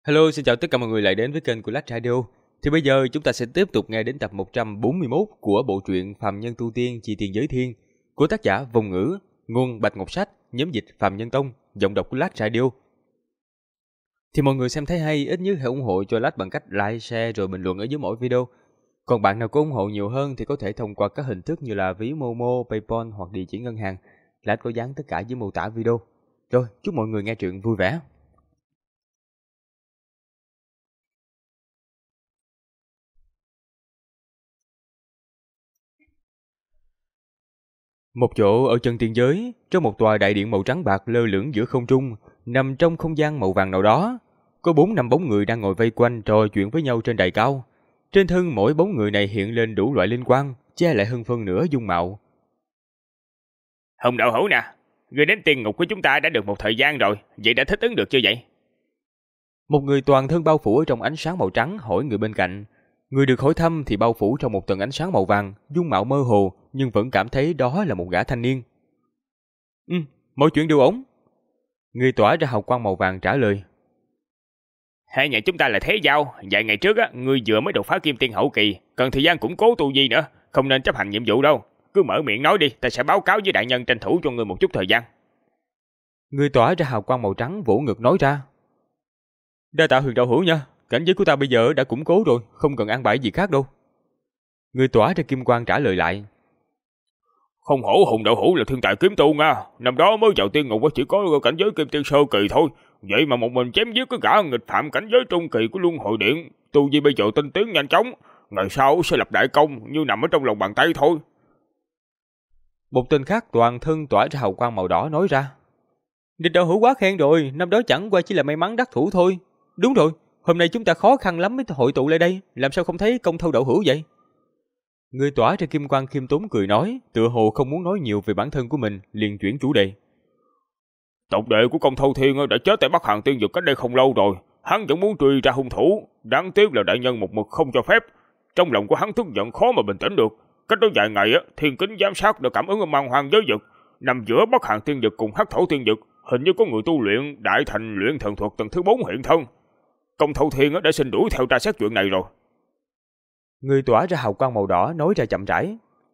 Hello, xin chào tất cả mọi người lại đến với kênh của Lách Radio. Thì bây giờ chúng ta sẽ tiếp tục nghe đến tập 141 của bộ truyện Phàm Nhân Tu Tiên Chi Tiên Giới Thiên của tác giả Vong Ngữ, nguồn Bạch Ngọc Sách, nhóm dịch Phàm Nhân Tông, giọng đọc của Lách Radio. Thì mọi người xem thấy hay, ít nhất hãy ủng hộ cho Lách bằng cách like, share rồi bình luận ở dưới mỗi video. Còn bạn nào có ủng hộ nhiều hơn thì có thể thông qua các hình thức như là ví Momo, PayPal hoặc địa chỉ ngân hàng. Lách có dán tất cả dưới mô tả video. Rồi, chúc mọi người nghe truyện vui vẻ. Một chỗ ở chân tiên giới, trong một tòa đại điện màu trắng bạc lơ lửng giữa không trung, nằm trong không gian màu vàng nào đó, có 4-5 bóng người đang ngồi vây quanh trò chuyện với nhau trên đài cao. Trên thân mỗi bóng người này hiện lên đủ loại linh quang, che lại hơn phân nửa dung mạo. Hồng Đạo Hữu nè, người đến tiên ngục của chúng ta đã được một thời gian rồi, vậy đã thích ứng được chưa vậy? Một người toàn thân bao phủ ở trong ánh sáng màu trắng hỏi người bên cạnh. Người được hỏi thăm thì bao phủ trong một tầng ánh sáng màu vàng, dung mạo mơ hồ nhưng vẫn cảm thấy đó là một gã thanh niên. Mọi chuyện đều ổn. Người tỏa ra hào quang màu vàng trả lời. Hai nhà chúng ta là thế giao, vài ngày trước á, ngươi vừa mới đột phá kim tiên hậu kỳ, cần thời gian củng cố tu vi nữa, không nên chấp hành nhiệm vụ đâu. Cứ mở miệng nói đi, ta sẽ báo cáo với đại nhân tranh thủ cho ngươi một chút thời gian. Người tỏa ra hào quang màu trắng vỗ ngực nói ra. Đa tạ Huyền Đạo Hữu nha, cảnh giới của ta bây giờ đã củng cố rồi, không cần an bài gì khác đâu. Người tỏa ra kim quang trả lời lại. Không hổ Hùng Đạo Hữu là thiên tài kiếm tu nha, năm đó mới vào tiên ngục chỉ có cảnh giới kim tiên sơ kỳ thôi, vậy mà một mình chém giết cái gã nghịch phạm cảnh giới trung kỳ của Luân Hồi Điện, tu vi bây giờ tinh tiến nhanh chóng, ngày sau sẽ lập đại công như nằm ở trong lòng bàn tay thôi. Một tên khác toàn thân tỏa ra hào quang màu đỏ nói ra. Địch Đạo Hữu quá khen rồi, năm đó chẳng qua chỉ là may mắn đắc thủ thôi. Đúng rồi, hôm nay chúng ta khó khăn lắm mới hội tụ lại đây, làm sao không thấy công thâu Đạo Hữu vậy? Người tỏa ra kim quang khiêm tốn cười nói, tựa hồ không muốn nói nhiều về bản thân của mình, liền chuyển chủ đề. Tộc đệ của Công Thâu Thiên đã chết tại Bắc Hàn Tiên Vực cách đây không lâu rồi, hắn vẫn muốn truy ra hung thủ, đáng tiếc là đại nhân một mực không cho phép. Trong lòng của hắn tức giận khó mà bình tĩnh được. Cách đó vài ngày Thiên Kính giám sát đã cảm ứng ở Man Hoang giới vực, nằm giữa Bắc Hàn Tiên Vực cùng Hắc Thổ Tiên Vực, hình như có người tu luyện đại thành luyện thần thuật tầng thứ 4 hiện thân. Công Thâu Thiên đã xin đuổi theo tra xét chuyện này rồi. Người tỏa ra hào quang màu đỏ nói ra chậm rãi.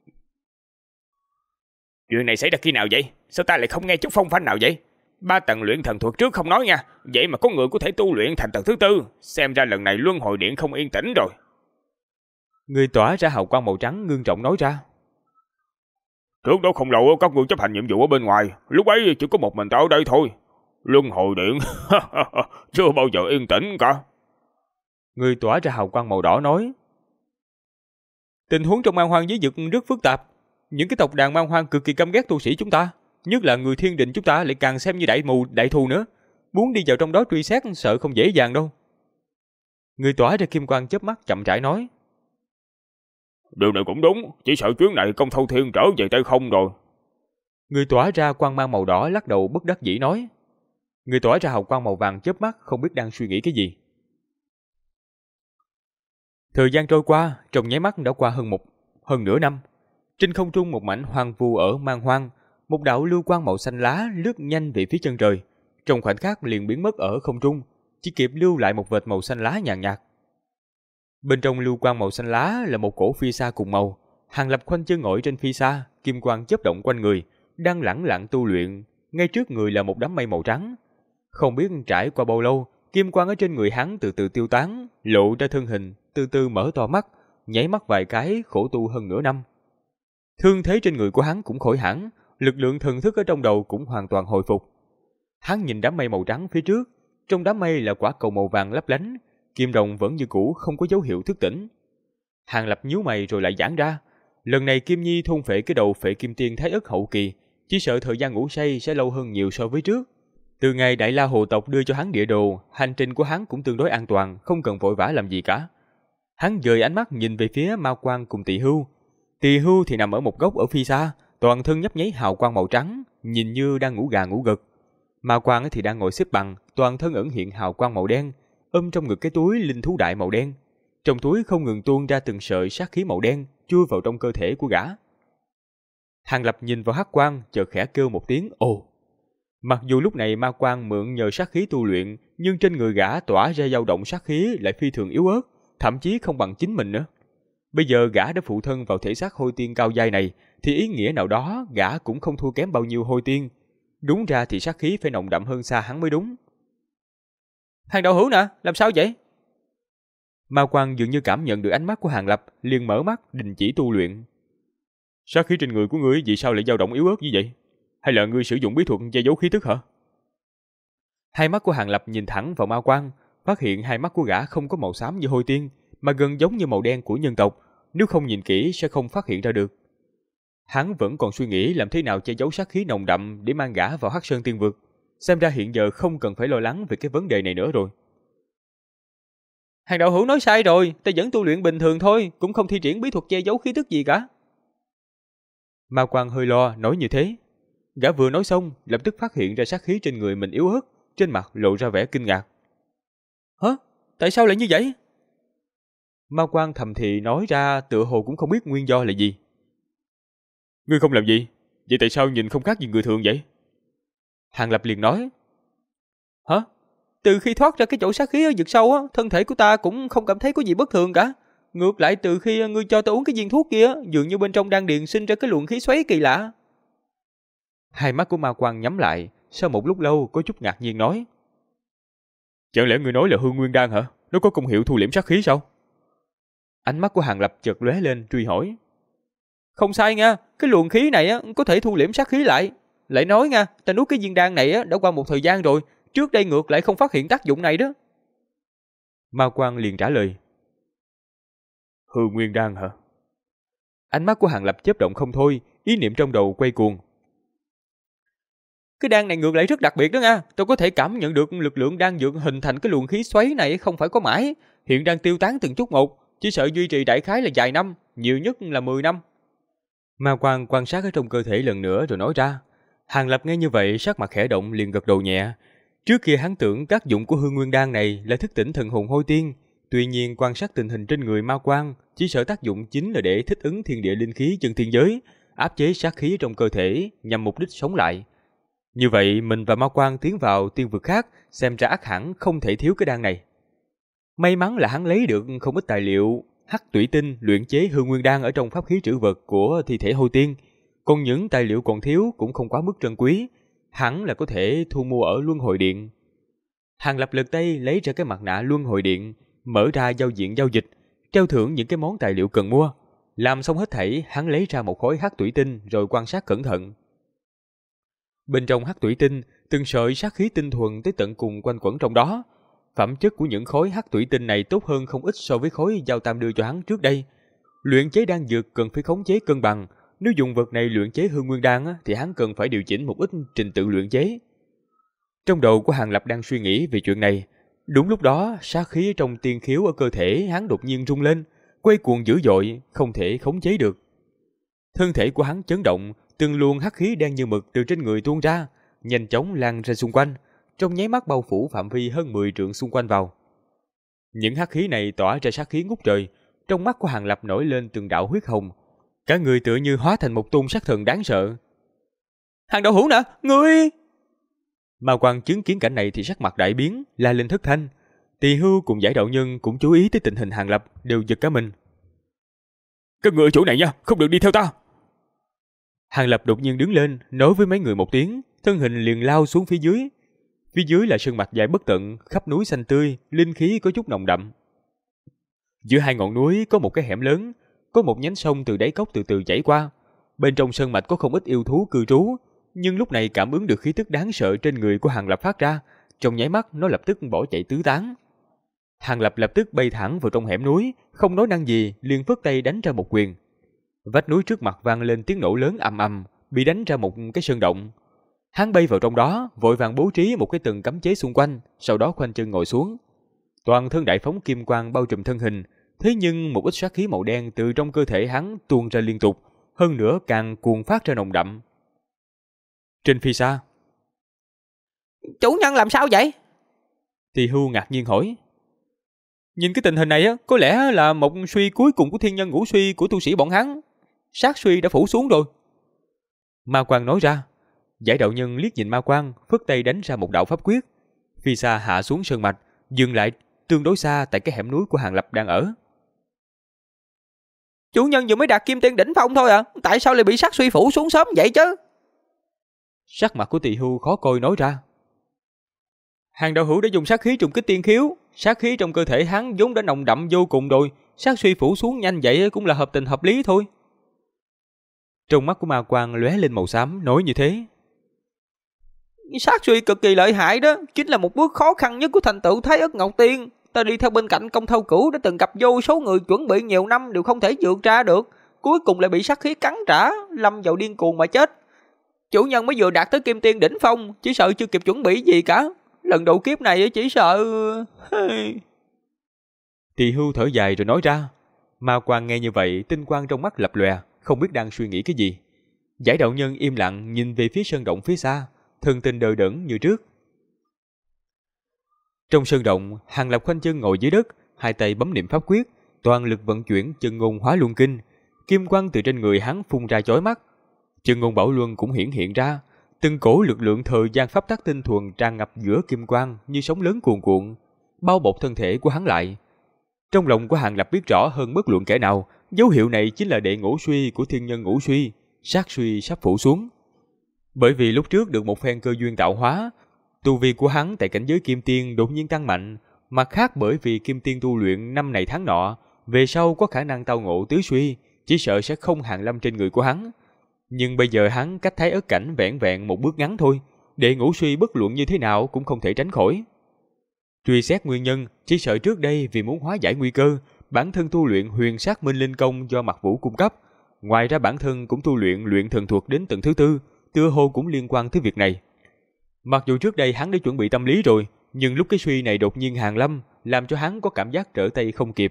Chuyện này xảy ra khi nào vậy? Sao ta lại không nghe chút phong phanh nào vậy? 3 tầng luyện thần thuật trước không nói nha, vậy mà có người có thể tu luyện thành tầng thứ 4, xem ra lần này Luân Hồi Điện không yên tĩnh rồi. Người tỏa ra hào quang màu trắng ngưng trọng nói ra. Trước đó không lâu các ngươi chấp hành nhiệm vụ ở bên ngoài, lúc ấy chỉ có một mình ta ở đây thôi. Luân Hồi Điện chưa bao giờ yên tĩnh cả. Người tỏa ra hào quang màu đỏ nói. Tình huống trong Man Hoang giới vực rất phức tạp. Những cái tộc đàn Man Hoang cực kỳ căm ghét tu sĩ chúng ta, nhất là người Thiên Đình chúng ta lại càng xem như đại mù đại thù nữa. Muốn đi vào trong đó truy xét sợ không dễ dàng đâu. Người tỏa ra kim quang chớp mắt chậm rãi nói. Điều này cũng đúng, chỉ sợ chuyến này Công Thâu Thiên trở về tay không rồi. Người tỏa ra quang mang màu đỏ lắc đầu bất đắc dĩ nói. Người tỏa ra hào quang màu vàng chớp mắt không biết đang suy nghĩ cái gì. Thời gian trôi qua, trong nháy mắt đã qua hơn nửa năm. Trên không trung một mảnh hoang vu ở Man Hoang, một đạo lưu quang màu xanh lá lướt nhanh về phía chân trời, trong khoảnh khắc liền biến mất ở không trung, chỉ kịp lưu lại một vệt màu xanh lá nhàn nhạt. Bên trong lưu quang màu xanh lá là một cổ phi sa cùng màu, Hàng Lập khoanh chân ngồi trên phi sa, kim quang chớp động quanh người, đang lẳng lặng tu luyện, ngay trước người là một đám mây màu trắng. Không biết trải qua bao lâu, kim quang ở trên người hắn từ từ tiêu tán, lộ ra thân hình, từ từ mở to mắt, nháy mắt vài cái, khổ tu hơn nửa năm. Thương thế trên người của hắn cũng khỏi hẳn, lực lượng thần thức ở trong đầu cũng hoàn toàn hồi phục. Hắn nhìn đám mây màu trắng phía trước, trong đám mây là quả cầu màu vàng lấp lánh, kim đồng vẫn như cũ không có dấu hiệu thức tỉnh. Hàng Lập nhíu mày rồi lại giãn ra, lần này Kim Nhi thôn phệ cái đầu phệ kim tiên thái ức hậu kỳ, chỉ sợ thời gian ngủ say sẽ lâu hơn nhiều so với trước. Từ ngày Đại La Hồ tộc đưa cho hắn địa đồ, hành trình của hắn cũng tương đối an toàn, không cần vội vã làm gì cả. Hắn dời ánh mắt nhìn về phía Ma Quang cùng Tỳ Hưu. Tỳ Hưu thì nằm ở một góc ở phía xa, toàn thân nhấp nháy hào quang màu trắng, nhìn như đang ngủ gà ngủ gật. Ma Quang thì đang ngồi xếp bằng, toàn thân ẩn hiện hào quang màu đen, ôm trong ngực cái túi linh thú đại màu đen. Trong túi không ngừng tuôn ra từng sợi sát khí màu đen, chui vào trong cơ thể của gã. Hàng Lập nhìn vào hắc quang, chợt khẽ kêu một tiếng ồ. Mặc dù lúc này ma quang mượn nhờ sát khí tu luyện, nhưng trên người gã tỏa ra dao động sát khí lại phi thường yếu ớt, thậm chí không bằng chính mình nữa. Bây giờ gã đã phụ thân vào thể xác hôi tiên cao giai này, thì ý nghĩa nào đó gã cũng không thua kém bao nhiêu hôi tiên. Đúng ra thì sát khí phải nồng đậm hơn xa hắn mới đúng. Hàng đạo hữu nè, làm sao vậy? Ma quang dường như cảm nhận được ánh mắt của Hàng Lập, liền mở mắt đình chỉ tu luyện. Sát khí trên người của ngươi vì sao lại dao động yếu ớt như vậy? Hay là ngươi sử dụng bí thuật che giấu khí tức hả? Hai mắt của Hàng Lập nhìn thẳng vào ma quang, phát hiện hai mắt của gã không có màu xám như hôi tiên, mà gần giống như màu đen của nhân tộc, nếu không nhìn kỹ sẽ không phát hiện ra được. Hắn vẫn còn suy nghĩ làm thế nào che giấu sát khí nồng đậm để mang gã vào Hắc Sơn Tiên Vực, xem ra hiện giờ không cần phải lo lắng về cái vấn đề này nữa rồi. Hàng đạo hữu nói sai rồi, ta vẫn tu luyện bình thường thôi, cũng không thi triển bí thuật che giấu khí tức gì cả. Ma quang hơi lo nói như thế. Gã vừa nói xong, lập tức phát hiện ra sát khí trên người mình yếu ớt, trên mặt lộ ra vẻ kinh ngạc. Hả? Tại sao lại như vậy? Ma quang thầm thì nói ra tựa hồ cũng không biết nguyên do là gì. Ngươi không làm gì? Vậy tại sao nhìn không khác gì người thường vậy? Hàng Lập liền nói. Hả? Từ khi thoát ra cái chỗ sát khí ở vực sâu á, thân thể của ta cũng không cảm thấy có gì bất thường cả. Ngược lại từ khi ngươi cho ta uống cái viên thuốc kia, dường như bên trong đan điền sinh ra cái luồng khí xoáy kỳ lạ. Hai mắt của ma quang nhắm lại, sau một lúc lâu có chút ngạc nhiên nói. Chẳng lẽ ngươi nói là hương nguyên đan hả? Nó có công hiệu thu liễm sát khí sao? Ánh mắt của Hàng Lập chợt lóe lên truy hỏi. Không sai nha, cái luồng khí này á có thể thu liễm sát khí lại. Lại nói nha, ta nuốt cái viên đan này á đã qua một thời gian rồi, trước đây ngược lại không phát hiện tác dụng này đó. Ma quang liền trả lời. Hương nguyên đan hả? Ánh mắt của Hàng Lập chớp động không thôi, ý niệm trong đầu quay cuồng. Cái đan này ngược lại rất đặc biệt đó nha, tôi có thể cảm nhận được lực lượng đan dược hình thành cái luồng khí xoáy này không phải có mãi, hiện đang tiêu tán từng chút một, chỉ sợ duy trì đại khái là vài năm, nhiều nhất là 10 năm. Ma quang quan sát ở trong cơ thể lần nữa rồi nói ra. Hàng Lập nghe như vậy sắc mặt khẽ động liền gật đầu nhẹ. Trước kia hắn tưởng tác dụng của hương nguyên đan này là thức tỉnh thần hồn hôi tiên, tuy nhiên quan sát tình hình trên người ma quang, chỉ sợ tác dụng chính là để thích ứng thiên địa linh khí chân thiên giới, áp chế sát khí trong cơ thể nhằm mục đích sống lại. Như vậy mình và ma quang tiến vào tiên vực khác, xem ra ắt hẳn không thể thiếu cái đan này. May mắn là hắn lấy được không ít tài liệu hắc tủy tinh luyện chế hương nguyên đan ở trong pháp khí trữ vật của thi thể hôi tiên, còn những tài liệu còn thiếu cũng không quá mức trân quý, hẳn là có thể thu mua ở Luân Hồi Điện. Hàng Lập lật tay lấy ra cái mặt nạ Luân Hồi Điện, mở ra giao diện giao dịch, treo thưởng những cái món tài liệu cần mua. Làm xong hết thảy, hắn lấy ra một khối hắc tủy tinh rồi quan sát cẩn thận. Bên trong hắc tủy tinh, từng sợi sát khí tinh thuần tới tận cùng quanh quẩn trong đó. Phẩm chất của những khối hắc tủy tinh này tốt hơn không ít so với khối Giao Tam đưa cho hắn trước đây. Luyện chế đan dược cần phải khống chế cân bằng, nếu dùng vật này luyện chế hương nguyên đan thì hắn cần phải điều chỉnh một ít trình tự luyện chế. Trong đầu của Hàng Lập đang suy nghĩ về chuyện này, đúng lúc đó sát khí trong tiên khiếu ở cơ thể hắn đột nhiên rung lên, quay cuồng dữ dội, không thể khống chế được. Thân thể của hắn chấn động, từng luồng hắc khí đen như mực từ trên người tuôn ra, nhanh chóng lan ra xung quanh, trong nháy mắt bao phủ phạm vi hơn 10 trượng xung quanh vào. Những hắc khí này tỏa ra sát khí ngút trời, trong mắt của Hàng Lập nổi lên từng đạo huyết hồng, cả người tựa như hóa thành một tôn sát thần đáng sợ. Hàng đạo hữu nè, ngươi! Ma quang chứng kiến cảnh này thì sắc mặt đại biến, la lên thất thanh. Tỳ Hưu cùng giải đạo nhân cũng chú ý tới tình hình Hàng Lập, đều giật cả mình. Các người ở chỗ này nha, không được đi theo ta. Hàng Lập đột nhiên đứng lên, nói với mấy người một tiếng, thân hình liền lao xuống phía dưới. Phía dưới là sơn mạch dài bất tận, khắp núi xanh tươi, linh khí có chút nồng đậm. Giữa hai ngọn núi có một cái hẻm lớn, có một nhánh sông từ đáy cốc từ từ chảy qua. Bên trong sơn mạch có không ít yêu thú cư trú, nhưng lúc này cảm ứng được khí tức đáng sợ trên người của Hàng Lập phát ra, trong nháy mắt nó lập tức bỏ chạy tứ tán. Hàng Lập lập tức bay thẳng vào trong hẻm núi, không nói năng gì, liền phất tay đánh ra một quyền. Vách núi trước mặt vang lên tiếng nổ lớn ầm ầm, bị đánh ra một cái sơn động. Hắn bay vào trong đó, vội vàng bố trí một cái tầng cấm chế xung quanh, sau đó khoanh chân ngồi xuống. Toàn thân đại phóng kim quang bao trùm thân hình, thế nhưng một ít sát khí màu đen từ trong cơ thể hắn tuôn ra liên tục, hơn nữa càng cuồn phát ra nồng đậm. Trên phi xa, chủ nhân làm sao vậy? Tỳ Hưu ngạc nhiên hỏi. Nhìn cái tình hình này á, có lẽ là một suy cuối cùng của thiên nhân ngũ suy của tu sĩ bọn hắn. Sát suy đã phủ xuống rồi. Ma Quang nói ra. Giải đạo nhân liếc nhìn ma quang, phất tay đánh ra một đạo pháp quyết. Phi xa hạ xuống sơn mạch, dừng lại tương đối xa tại cái hẻm núi của Hàng Lập đang ở. Chủ nhân vừa mới đạt kim tiên đỉnh phong thôi à? Tại sao lại bị sát suy phủ xuống sớm vậy chứ? Sắc mặt của Tỳ Hưu khó coi nói ra. Hàng đạo hữu đã dùng sát khí trùng kích tiên khiếu, sát khí trong cơ thể hắn vốn đã nồng đậm vô cùng rồi, sát suy phủ xuống nhanh vậy cũng là hợp tình hợp lý thôi. Trong mắt của ma quang lóe lên màu xám, nói như thế. Sát suy cực kỳ lợi hại đó, chính là một bước khó khăn nhất của thành tựu Thái Ức Ngọc Tiên. Ta đi theo bên cạnh Công Thâu Cửu đã từng gặp vô số người chuẩn bị nhiều năm đều không thể vượt ra được, cuối cùng lại bị sát khí cắn trả, lâm vào điên cuồng mà chết. Chủ nhân mới vừa đạt tới kim tiên đỉnh phong, chỉ sợ chưa kịp chuẩn bị gì cả. Lần độ kiếp này chỉ sợ... Tỳ Hưu thở dài rồi nói ra. Ma quang nghe như vậy, tinh quang trong mắt lập lòe, không biết đang suy nghĩ cái gì. Giải đạo nhân im lặng nhìn về phía sơn động phía xa, thân tình đờ đẫn như trước. Trong sơn động, Hàng Lập khoanh chân ngồi dưới đất, hai tay bấm niệm pháp quyết, toàn lực vận chuyển chân ngôn hóa luân kinh. Kim quang từ trên người hắn phun ra chói mắt. Chân ngôn bảo luân cũng hiển hiện ra, từng cổ lực lượng thời gian pháp tắc tinh thuần tràn ngập giữa kim quang như sóng lớn cuồn cuộn, bao bọc thân thể của hắn lại. Trong lòng của Hàng Lập biết rõ hơn bất luận kẻ nào, dấu hiệu này chính là đệ ngũ suy của thiên nhân ngũ suy, sát suy sắp phủ xuống. Bởi vì lúc trước được một phen cơ duyên tạo hóa, tu vi của hắn tại cảnh giới kim tiên đột nhiên tăng mạnh, mặt khác bởi vì kim tiên tu luyện năm này tháng nọ, về sau có khả năng tao ngộ tứ suy, chỉ sợ sẽ không hàng lâm trên người của hắn. Nhưng bây giờ hắn cách Thái Ức cảnh vẹn vẹn một bước ngắn thôi, đệ ngũ suy bất luận như thế nào cũng không thể tránh khỏi. Truy xét nguyên nhân, chỉ sợ trước đây vì muốn hóa giải nguy cơ, bản thân tu luyện huyền sát minh linh công do Mạc Vũ cung cấp. Ngoài ra bản thân cũng tu luyện luyện thần thuật đến tầng thứ tư, tựa hồ cũng liên quan tới việc này. Mặc dù trước đây hắn đã chuẩn bị tâm lý rồi, nhưng lúc cái suy này đột nhiên hàng lâm, làm cho hắn có cảm giác trở tay không kịp.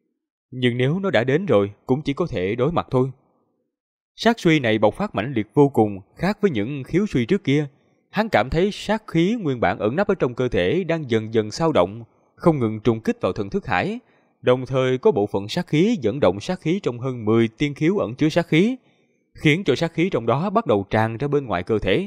Nhưng nếu nó đã đến rồi, cũng chỉ có thể đối mặt thôi. Sát suy này bộc phát mãnh liệt vô cùng, khác với những khiếu suy trước kia. Hắn cảm thấy sát khí nguyên bản ẩn nấp ở trong cơ thể đang dần dần xao động, không ngừng trùng kích vào thần thức hải. Đồng thời có bộ phận sát khí dẫn động sát khí trong hơn 10 tiên khiếu ẩn chứa sát khí, khiến cho sát khí trong đó bắt đầu tràn ra bên ngoài cơ thể.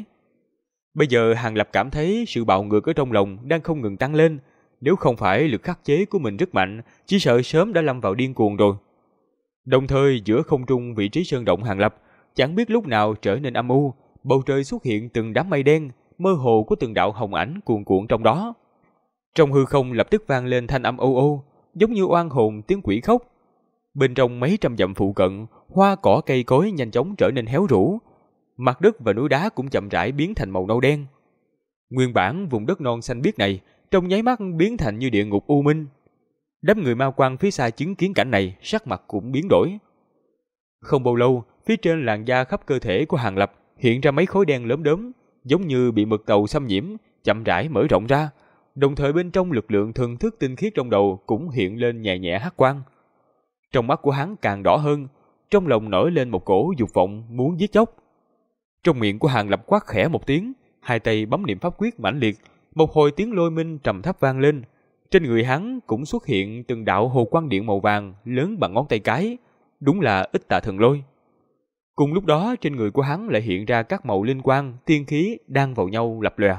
Bây giờ Hàng Lập cảm thấy sự bạo ngược ở trong lòng đang không ngừng tăng lên. Nếu không phải lực khắc chế của mình rất mạnh, chỉ sợ sớm đã lâm vào điên cuồng rồi. Đồng thời giữa không trung vị trí sơn động Hàng Lập chẳng biết lúc nào trở nên âm u, bầu trời xuất hiện từng đám mây đen, mơ hồ có từng đạo hồng ảnh cuồn cuộn trong đó. Trong hư không lập tức vang lên thanh âm ô ô, giống như oan hồn tiếng quỷ khóc. Bên trong mấy trăm dặm phụ cận, hoa cỏ cây cối nhanh chóng trở nên héo rũ, mặt đất và núi đá cũng chậm rãi biến thành màu nâu đen. Nguyên bản vùng đất non xanh biếc này trong nháy mắt biến thành như địa ngục u minh. Đám người ma quang phía xa chứng kiến cảnh này, sắc mặt cũng biến đổi. Không bao lâu, phía trên làn da khắp cơ thể của Hàng Lập hiện ra mấy khối đen lốm đốm, giống như bị mực tàu xâm nhiễm, chậm rãi mở rộng ra. Đồng thời bên trong lực lượng thần thức tinh khiết trong đầu cũng hiện lên nhẹ nhẹ hắc quang. Trong mắt của hắn càng đỏ hơn, trong lòng nổi lên một cổ dục vọng muốn giết chóc. Trong miệng của Hàng Lập quát khẽ một tiếng, hai tay bấm niệm pháp quyết mãnh liệt, một hồi tiếng lôi minh trầm thấp vang lên. Trên người hắn cũng xuất hiện từng đạo hồ quang điện màu vàng lớn bằng ngón tay cái, đúng là Ích Tà Thần Lôi. Cùng lúc đó trên người của hắn lại hiện ra các màu linh quang, tiên khí đang vào nhau lập lòe.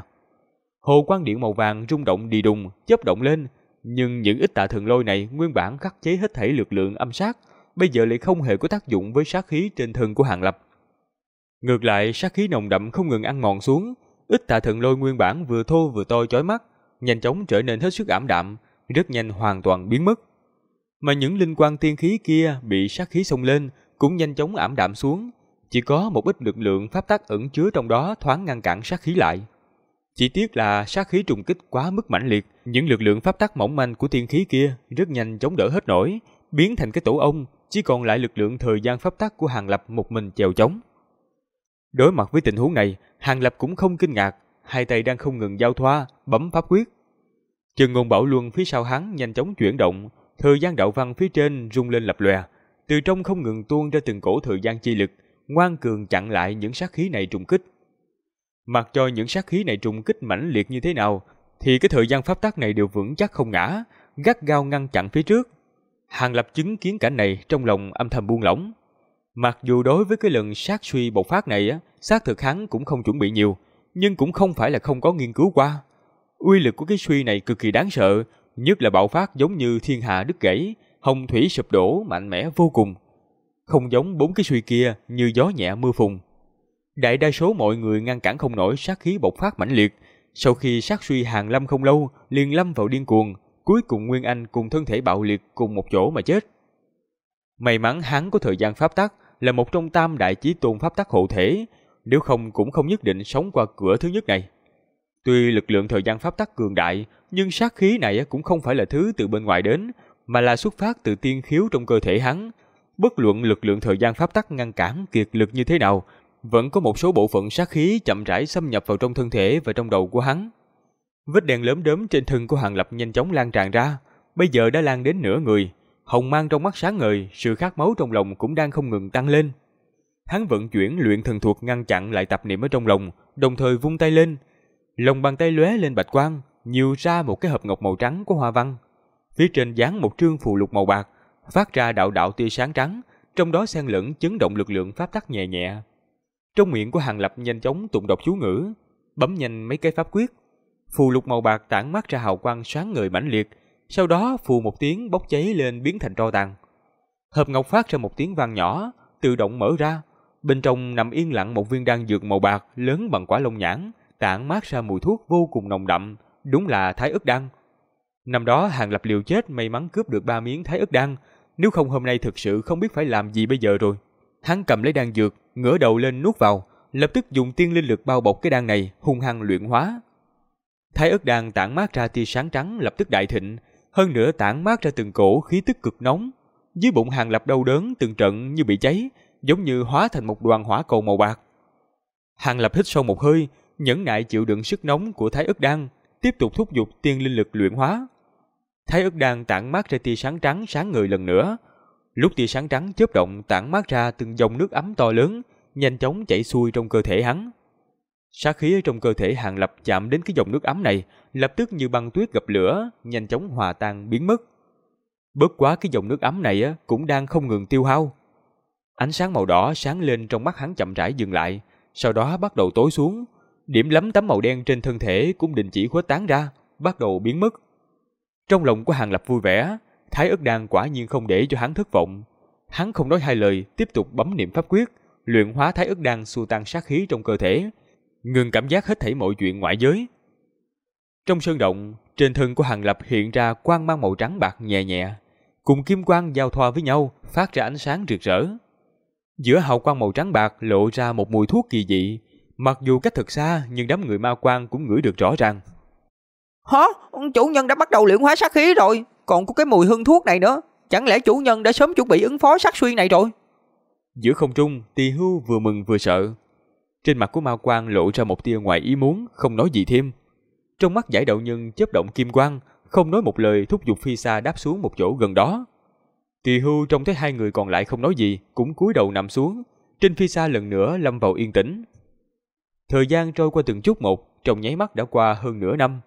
Hồ quang điện màu vàng rung động đì đùng, chớp động lên, nhưng những Ích Tà Thần Lôi này nguyên bản khắc chế hết thảy lực lượng âm sát, bây giờ lại không hề có tác dụng với sát khí trên thân của Hàng Lập. Ngược lại, sát khí nồng đậm không ngừng ăn mòn xuống, Ích Tà Thần Lôi nguyên bản vừa thô vừa to chói mắt, nhanh chóng trở nên hết sức ảm đạm, rất nhanh hoàn toàn biến mất. Mà những linh quang tiên khí kia bị sát khí xông lên cũng nhanh chóng ảm đạm xuống, chỉ có một ít lực lượng pháp tắc ẩn chứa trong đó thoáng ngăn cản sát khí lại. Chỉ tiếc là sát khí trùng kích quá mức mãnh liệt, những lực lượng pháp tắc mỏng manh của tiên khí kia rất nhanh chống đỡ hết nổi, biến thành cái tổ ong, chỉ còn lại lực lượng thời gian pháp tắc của Hàng Lập một mình chèo chống. Đối mặt với tình huống này, Hàng Lập cũng không kinh ngạc, hai tay đang không ngừng giao thoa, bấm pháp quyết. Chân ngôn bảo luân phía sau hắn nhanh chóng chuyển động, thời gian đạo văn phía trên rung lên lập lòe, từ trong không ngừng tuôn ra từng cổ thời gian chi lực, ngoan cường chặn lại những sát khí này trùng kích. Mặc cho những sát khí này trùng kích mãnh liệt như thế nào, thì cái thời gian pháp tắc này đều vững chắc không ngã, gắt gao ngăn chặn phía trước. Hàng Lập chứng kiến cảnh này trong lòng âm thầm buông lỏng. Mặc dù đối với cái lần sát suy bộc phát này xác thực hắn cũng không chuẩn bị nhiều, nhưng cũng không phải là không có nghiên cứu qua. Uy lực của cái suy này cực kỳ đáng sợ, nhất là bạo phát giống như thiên hạ đứt gãy, hồng thủy sụp đổ, mạnh mẽ vô cùng. Không giống 4 cái suy kia như gió nhẹ mưa phùn. Đại đa số mọi người ngăn cản không nổi sát khí bộc phát mãnh liệt. Sau khi sát suy hàng lâm không lâu, liền lâm vào điên cuồng, cuối cùng Nguyên Anh cùng thân thể bạo liệt cùng một chỗ mà chết. May mắn hắn có thời gian pháp tắc, là một trong tam đại chí tôn pháp tắc hộ thể, nếu không cũng không nhất định sống qua cửa thứ nhất này. Tuy lực lượng thời gian pháp tắc cường đại, nhưng sát khí này cũng không phải là thứ từ bên ngoài đến, mà là xuất phát từ tiên khiếu trong cơ thể hắn. Bất luận lực lượng thời gian pháp tắc ngăn cản kiệt lực như thế nào, vẫn có một số bộ phận sát khí chậm rãi xâm nhập vào trong thân thể và trong đầu của hắn. Vết đen lốm đốm trên thân của Hàng Lập nhanh chóng lan tràn ra, bây giờ đã lan đến nửa người. Hồng mang trong mắt sáng ngời, sự khát máu trong lòng cũng đang không ngừng tăng lên. Hắn vận chuyển luyện thần thuật ngăn chặn lại tập niệm ở trong lòng, đồng thời vung tay lên. Lòng bàn tay lóe lên bạch quang, nhiều ra một cái hộp ngọc màu trắng có hoa văn. Phía trên dán một trương phù lục màu bạc, phát ra đạo đạo tia sáng trắng, trong đó xen lẫn chấn động lực lượng pháp tắc nhẹ nhẹ. Trong miệng của Hàng Lập nhanh chóng tụng đọc chú ngữ, bấm nhanh mấy cái pháp quyết. Phù lục màu bạc tản mát ra hào quang sáng ngời mãnh liệt, sau đó phù một tiếng bốc cháy lên biến thành tro tàn. Hộp ngọc phát ra một tiếng vang nhỏ, tự động mở ra. Bên trong nằm yên lặng một viên đan dược màu bạc lớn bằng quả lông nhãn, tản mát ra mùi thuốc vô cùng nồng đậm, đúng là Thái Ức Đan. Năm đó Hàng Lập liều chết may mắn cướp được 3 miếng Thái Ức Đan, nếu không hôm nay thực sự không biết phải làm gì bây giờ rồi. Hắn cầm lấy đan dược, ngửa đầu lên nuốt vào, lập tức dùng tiên linh lực bao bọc cái đan này, hung hăng luyện hóa. Thái Ức Đan tản mát ra tia sáng trắng lập tức đại thịnh, hơn nữa tản mát ra từng cổ khí tức cực nóng. Dưới bụng Hàng Lập đau đớn từng trận như bị cháy, giống như hóa thành một đoàn hỏa cầu màu bạc. Hàng Lập hít sâu một hơi, nhẫn nại chịu đựng sức nóng của Thái Ức Đan, tiếp tục thúc giục tiên linh lực luyện hóa. Thái Ức Đan tản mát ra tia sáng trắng sáng ngời lần nữa. Lúc tia sáng trắng chớp động tản mát ra từng dòng nước ấm to lớn, nhanh chóng chảy xuôi trong cơ thể hắn. Sát khí ở trong cơ thể Hàng Lập chạm đến cái dòng nước ấm này, lập tức như băng tuyết gặp lửa, nhanh chóng hòa tan biến mất. Bất quá cái dòng nước ấm này cũng đang không ngừng tiêu hao. Ánh sáng màu đỏ sáng lên trong mắt hắn chậm rãi dừng lại, sau đó bắt đầu tối xuống. Điểm lấm tấm màu đen trên thân thể cũng đình chỉ khuếch tán ra, bắt đầu biến mất. Trong lòng của Hàng Lập vui vẻ, Thái Ức Đan quả nhiên không để cho hắn thất vọng. Hắn không nói hai lời, tiếp tục bấm niệm pháp quyết, luyện hóa Thái Ức Đan xua tan sát khí trong cơ thể, ngừng cảm giác hết thảy mọi chuyện ngoại giới. Trong sơn động, trên thân của Hàng Lập hiện ra quang mang màu trắng bạc nhẹ nhẹ, cùng kim quang giao thoa với nhau, phát ra ánh sáng rực rỡ. Giữa hào quang màu trắng bạc lộ ra một mùi thuốc kỳ dị, mặc dù cách thật xa nhưng đám người ma quang cũng ngửi được rõ ràng. Hả? Chủ nhân đã bắt đầu luyện hóa sát khí rồi, còn có cái mùi hương thuốc này nữa, chẳng lẽ chủ nhân đã sớm chuẩn bị ứng phó sát suy này rồi? Giữa không trung, Tỳ Hưu vừa mừng vừa sợ. Trên mặt của ma quang lộ ra một tia ngoài ý muốn, không nói gì thêm. Trong mắt Giải đạo nhân chớp động kim quang, không nói một lời thúc giục phi xa đáp xuống một chỗ gần đó. Tỳ Hưu trông thấy hai người còn lại không nói gì, cũng cúi đầu nằm xuống. Trên phi xa lần nữa lâm vào yên tĩnh. Thời gian trôi qua từng chút một, trong nháy mắt đã qua hơn nửa năm.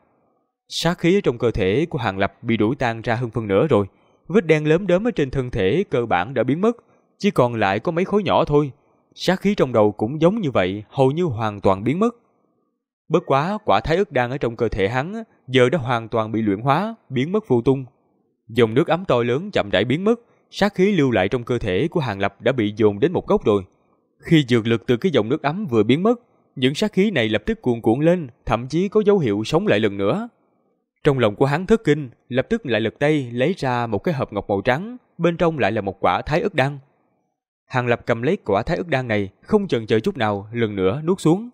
Sát khí ở trong cơ thể của Hàng Lập bị đuổi tan ra hơn phân nửa rồi. Vết đen lốm đốm ở trên thân thể cơ bản đã biến mất, chỉ còn lại có mấy khối nhỏ thôi. Sát khí trong đầu cũng giống như vậy, hầu như hoàn toàn biến mất. Bất quá quả Thái Ức Đan ở trong cơ thể hắn giờ đã hoàn toàn bị luyện hóa, biến mất vô tung. Dòng nước ấm to lớn chậm rãi biến mất, sát khí lưu lại trong cơ thể của Hàng Lập đã bị dồn đến một góc rồi. Khi dược lực từ cái dòng nước ấm vừa biến mất, những sát khí này lập tức cuồn cuộn lên, thậm chí có dấu hiệu sống lại lần nữa. Trong lòng của hắn thất kinh, lập tức lại lật tay lấy ra một cái hộp ngọc màu trắng, bên trong lại là một quả Thái Ức Đan. Hàng Lập cầm lấy quả Thái Ức Đan này, không chần chờ chút nào, lần nữa nuốt xuống.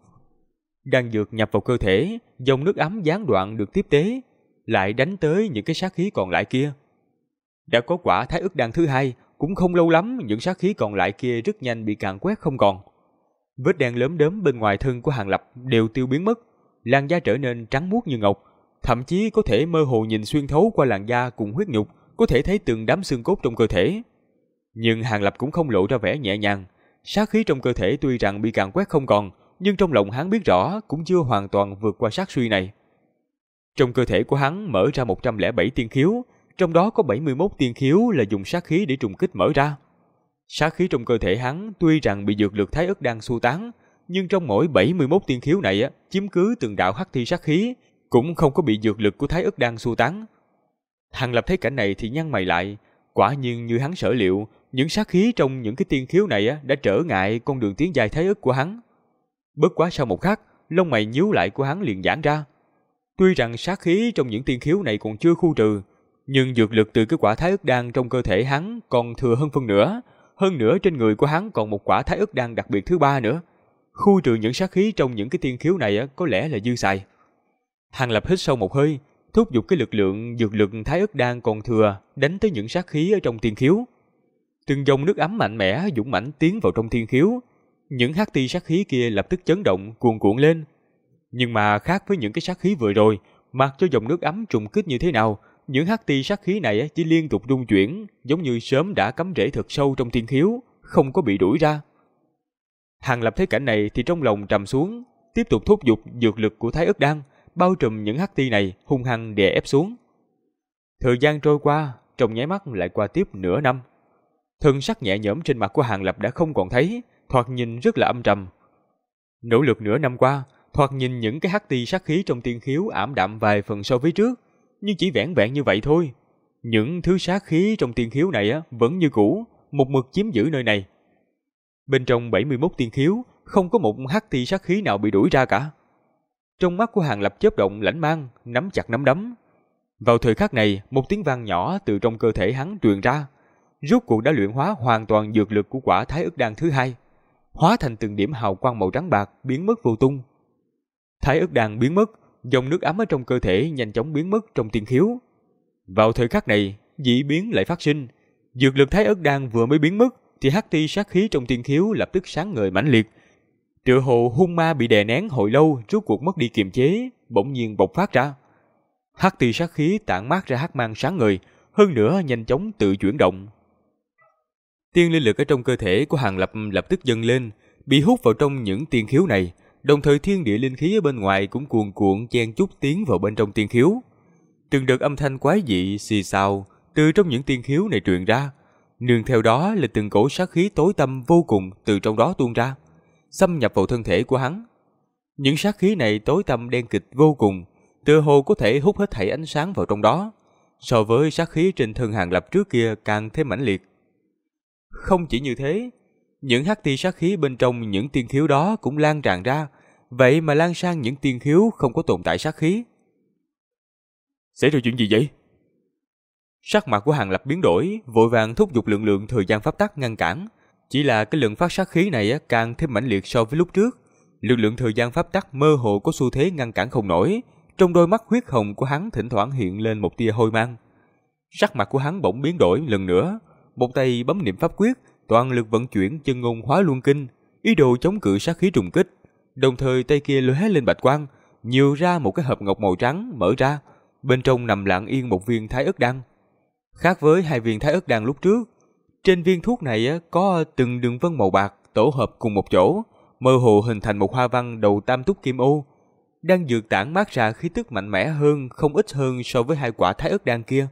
Đan dược nhập vào cơ thể, dòng nước ấm gián đoạn được tiếp tế, lại đánh tới những cái sát khí còn lại kia. Đã có quả Thái Ức Đan thứ hai, cũng không lâu lắm những sát khí còn lại kia rất nhanh bị càn quét không còn. Vết đen lốm đốm bên ngoài thân của Hàng Lập đều tiêu biến mất, làn da trở nên trắng muốt như ngọc, thậm chí có thể mơ hồ nhìn xuyên thấu qua làn da cùng huyết nhục, có thể thấy từng đám xương cốt trong cơ thể. Nhưng Hàng Lập cũng không lộ ra vẻ nhẹ nhàng, sát khí trong cơ thể tuy rằng bị càn quét không còn, nhưng trong lòng hắn biết rõ cũng chưa hoàn toàn vượt qua sát suy này. Trong cơ thể của hắn mở ra 107 tiên khiếu, trong đó có 71 tiên khiếu là dùng sát khí để trùng kích mở ra. Sát khí trong cơ thể hắn tuy rằng bị dược lực thái ức đan xua tán, nhưng trong mỗi 71 tiên khiếu này chiếm cứ từng đạo hắc thi sát khí, cũng không có bị dược lực của thái ức đan xua tán. Hàng Lập thấy cảnh này thì nhăn mày lại, quả nhiên như hắn sở liệu, những sát khí trong những cái tiên khiếu này đã trở ngại con đường tiến dài thái ức của hắn. Bất quá sau một khắc, lông mày nhíu lại của hắn liền giãn ra. Tuy rằng sát khí trong những tiên khiếu này còn chưa khu trừ, nhưng dược lực từ cái quả thái ức đan trong cơ thể hắn còn thừa hơn phân nửa. Hơn nữa trên người của hắn còn một quả thái ức đan đặc biệt thứ ba nữa. Khu trừ những sát khí trong những cái tiên khiếu này có lẽ là dư xài. Hàng Lập hít sâu một hơi, thúc giục cái lực lượng dược lực thái ức đan còn thừa đánh tới những sát khí ở trong tiên khiếu. Từng dòng nước ấm mạnh mẽ dũng mãnh tiến vào trong tiên khiếu. Những hắc ti sát khí kia lập tức chấn động cuồn cuộn lên. Nhưng mà khác với những cái sát khí vừa rồi, mặc cho dòng nước ấm trùng kích như thế nào, những hắc ti sát khí này chỉ liên tục rung chuyển, giống như sớm đã cắm rễ thật sâu trong tiên khiếu, không có bị đuổi ra. Hàng Lập thấy cảnh này thì trong lòng trầm xuống, tiếp tục thúc giục dược lực của thái ức đan, bao trùm những hắc ti này hung hăng đè ép xuống. Thời gian trôi qua, trong nháy mắt lại qua tiếp nửa năm. Thân sắc nhẹ nhõm trên mặt của Hàng Lập đã không còn thấy, thoạt nhìn rất là âm trầm. Nỗ lực nửa năm qua, thoạt nhìn những cái hắc ti sát khí trong tiên khiếu ảm đạm vài phần so với trước, nhưng chỉ vẻn vẹn như vậy thôi. Những thứ sát khí trong tiên khiếu này vẫn như cũ, một mực chiếm giữ nơi này. Bên trong 71 tiên khiếu, không có một hắc ti sát khí nào bị đuổi ra cả. Trong mắt của Hàng Lập chớp động lãnh mang, nắm chặt nắm đấm. Vào thời khắc này, một tiếng vang nhỏ từ trong cơ thể hắn truyền ra, rốt cuộc đã luyện hóa hoàn toàn dược lực của quả thái ức đan thứ hai, hóa thành từng điểm hào quang màu trắng bạc biến mất vô tung. Thái ức đan biến mất, dòng nước ấm ở trong cơ thể nhanh chóng biến mất trong tiên khiếu. Vào thời khắc này, dị biến lại phát sinh. Dược lực thái ức đan vừa mới biến mất, thì hắc ti sát khí trong tiên khiếu lập tức sáng ngời mãnh liệt. Tựa hồ hung ma bị đè nén hồi lâu, rốt cuộc mất đi kiềm chế, bỗng nhiên bộc phát ra. Hắc ti sát khí tản mát ra hắc mang sáng ngời, hơn nữa nhanh chóng tự chuyển động. Tiên linh lực ở trong cơ thể của Hàng Lập lập tức dâng lên, bị hút vào trong những tiên khiếu này. Đồng thời thiên địa linh khí ở bên ngoài cũng cuồn cuộn chen chúc tiến vào bên trong tiên khiếu. Từng đợt âm thanh quái dị xì xào từ trong những tiên khiếu này truyền ra, nương theo đó là từng cổ sát khí tối tăm vô cùng từ trong đó tuôn ra, xâm nhập vào thân thể của hắn. Những sát khí này tối tăm đen kịch vô cùng, tựa hồ có thể hút hết thảy ánh sáng vào trong đó, so với sát khí trên thân Hàng Lập trước kia càng thêm mãnh liệt. Không chỉ như thế, những hắc ti sát khí bên trong những tiên khiếu đó cũng lan tràn ra, vậy mà lan sang những tiên khiếu không có tồn tại sát khí. Xảy ra chuyện gì vậy? Sắc mặt của Hàng Lập biến đổi, vội vàng thúc giục lượng thời gian pháp tắc ngăn cản. Chỉ là cái lượng phát sát khí này càng thêm mãnh liệt so với lúc trước. Lực lượng thời gian pháp tắc mơ hồ có xu thế ngăn cản không nổi. Trong đôi mắt huyết hồng của hắn thỉnh thoảng hiện lên một tia hôi mang. Sắc mặt của hắn bỗng biến đổi lần nữa, một tay bấm niệm pháp quyết, toàn lực vận chuyển chân ngôn hóa luân kinh, ý đồ chống cự sát khí trùng kích. Đồng thời tay kia lóe lên bạch quang, nhiều ra một cái hộp ngọc màu trắng mở ra, bên trong nằm lặng yên một viên thái ức đan. Khác với hai viên thái ức đan lúc trước, trên viên thuốc này có từng đường vân màu bạc tổ hợp cùng một chỗ, mơ hồ hình thành một hoa văn đầu tam túc kim ô, đang dược tản mát ra khí tức mạnh mẽ hơn không ít hơn so với hai quả thái ức đan kia.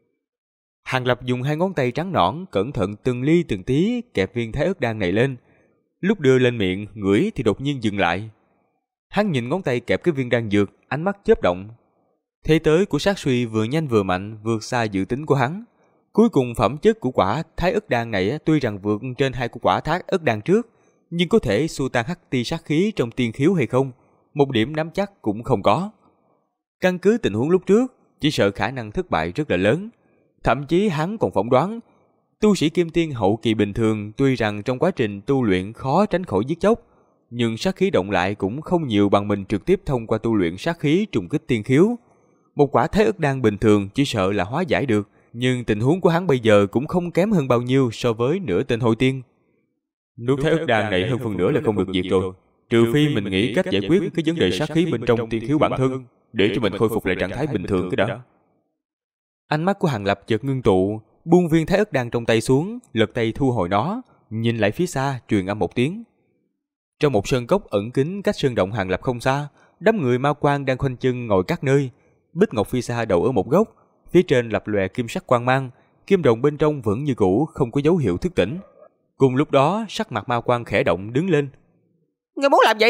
Hàng Lập dùng hai ngón tay trắng nõn cẩn thận từng ly từng tí kẹp viên thái ức đan này lên, lúc đưa lên miệng ngửi thì đột nhiên dừng lại. Hắn nhìn ngón tay kẹp cái viên đan dược, ánh mắt chớp động. Thế tới của sát suy vừa nhanh vừa mạnh, vượt xa dự tính của hắn. Cuối cùng phẩm chất của quả thái ức đan này tuy rằng vượt trên hai của quả thái ức đan trước, nhưng có thể xua tan hắc ti sát khí trong tiên khiếu hay không, một điểm nắm chắc cũng không có. Căn cứ tình huống lúc trước, chỉ sợ khả năng thất bại rất là lớn. Thậm chí hắn còn phỏng đoán, tu sĩ kim tiên hậu kỳ bình thường tuy rằng trong quá trình tu luyện khó tránh khỏi giết chóc, nhưng sát khí động lại cũng không nhiều bằng mình trực tiếp thông qua tu luyện sát khí trùng kích tiên khiếu. Một quả thái ức đan bình thường chỉ sợ là hóa giải được, nhưng tình huống của hắn bây giờ cũng không kém hơn bao nhiêu so với nửa tên hội tiên. Nuốt thái ức đan này hơn phần nửa là không được diệt rồi, trừ phi mình nghĩ cách giải quyết cái vấn đề sát khí bên trong tiên khiếu bản thân, để cho mình khôi phục lại trạng thái bình thường cái đó. Ánh mắt của Hàng Lập chợt ngưng tụ, buông viên thái ức đan trong tay xuống, lật tay thu hồi nó, nhìn lại phía xa truyền âm một tiếng. Trong một sơn cốc ẩn kín cách sơn động Hàng Lập không xa, đám người ma quan đang khoanh chân ngồi các nơi. Bích ngọc phi sa đậu ở một góc, phía trên lập lòe kim sắc quang mang, kim đồng bên trong vẫn như cũ không có dấu hiệu thức tỉnh. Cùng lúc đó, sắc mặt Ma Quang khẽ động đứng lên. Ngươi muốn làm gì?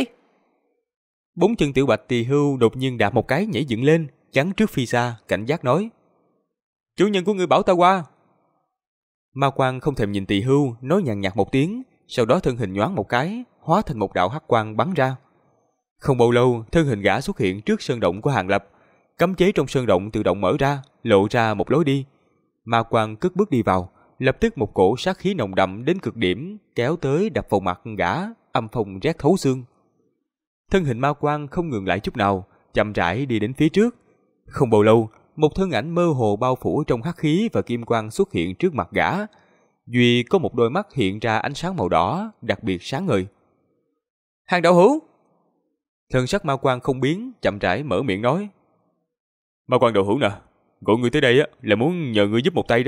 Bốn chân tiểu bạch Tỳ Hưu đột nhiên đạp một cái nhảy dựng lên, chắn trước Phi Sa, cảnh giác nói: "Chủ nhân của ngươi bảo ta qua." Ma Quang không thèm nhìn Tỳ Hưu, nói nhàn nhạt một tiếng, sau đó thân hình nhoáng một cái, hóa thành một đạo hắc quang bắn ra. Không bao lâu, thân hình gã xuất hiện trước sơn động của Hàng Lập. Cấm chế trong sơn động tự động mở ra, lộ ra một lối đi. Ma Quang cất bước đi vào, lập tức một cổ sát khí nồng đậm đến cực điểm kéo tới đập vào mặt gã, âm phong rét thấu xương. Thân hình Ma Quang không ngừng lại chút nào, chậm rãi đi đến phía trước. Không bao lâu, một thân ảnh mơ hồ bao phủ trong hắc khí và kim quang xuất hiện trước mặt gã. Duy có một đôi mắt hiện ra ánh sáng màu đỏ, đặc biệt sáng ngời. "Hàng đạo hữu!" Thần sắc Ma Quang không biến, chậm rãi mở miệng nói: "Ma Quang đạo hữu nè, gọi ngươi tới đây á là muốn nhờ ngươi giúp một tay đó."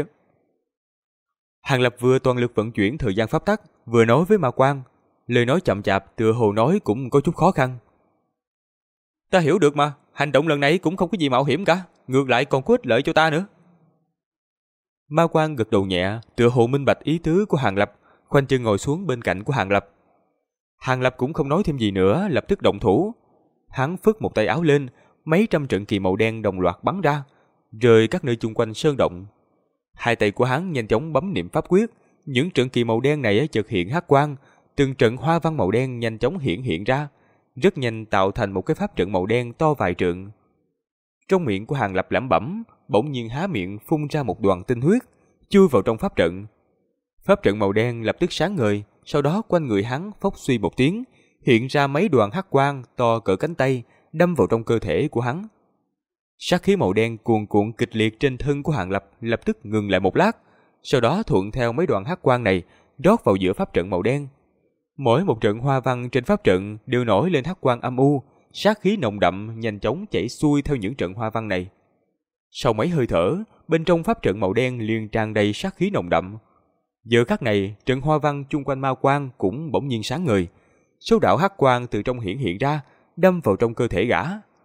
Hàng Lập vừa toàn lực vận chuyển thời gian pháp tắc, vừa nói với Ma Quang, lời nói chậm chạp, tựa hồ nói cũng có chút khó khăn. "Ta hiểu được mà, hành động lần này cũng không có gì mạo hiểm cả, ngược lại còn có ích lợi cho ta nữa." Ma Quang gật đầu nhẹ, tựa hồ minh bạch ý tứ của Hàng Lập, khoanh chân ngồi xuống bên cạnh của Hàng Lập. Hàng Lập cũng không nói thêm gì nữa, lập tức động thủ. Hắn phất một tay áo lên, mấy trăm trận kỳ màu đen đồng loạt bắn ra, rơi các nơi chung quanh sơn động. Hai tay của hắn nhanh chóng bấm niệm pháp quyết, những trận kỳ màu đen này chợt hiện hắc quang, từng trận hoa văn màu đen nhanh chóng hiện ra, rất nhanh tạo thành một cái pháp trận màu đen to vài trượng. Trong miệng của Hàng Lập lẩm bẩm, bỗng nhiên há miệng phun ra một đoàn tinh huyết, chui vào trong pháp trận. Pháp trận màu đen lập tức sáng ngời, sau đó quanh người hắn phốc suy một tiếng, hiện ra mấy đoàn hắc quang to cỡ cánh tay, đâm vào trong cơ thể của hắn. Sát khí màu đen cuồn cuộn kịch liệt trên thân của Hàng Lập lập tức ngừng lại một lát, sau đó thuận theo mấy đoàn hắc quang này rót vào giữa pháp trận màu đen. Mỗi một trận hoa văn trên pháp trận đều nổi lên hắc quang âm u, sát khí nồng đậm nhanh chóng chảy xuôi theo những trận hoa văn này. Sau mấy hơi thở, bên trong pháp trận màu đen liền tràn đầy sát khí nồng đậm. Giờ khắc này, trận hoa văn chung quanh Ma Quang cũng bỗng nhiên sáng ngời. Số đạo hắc quang từ trong hiện ra, đâm vào trong cơ thể gã.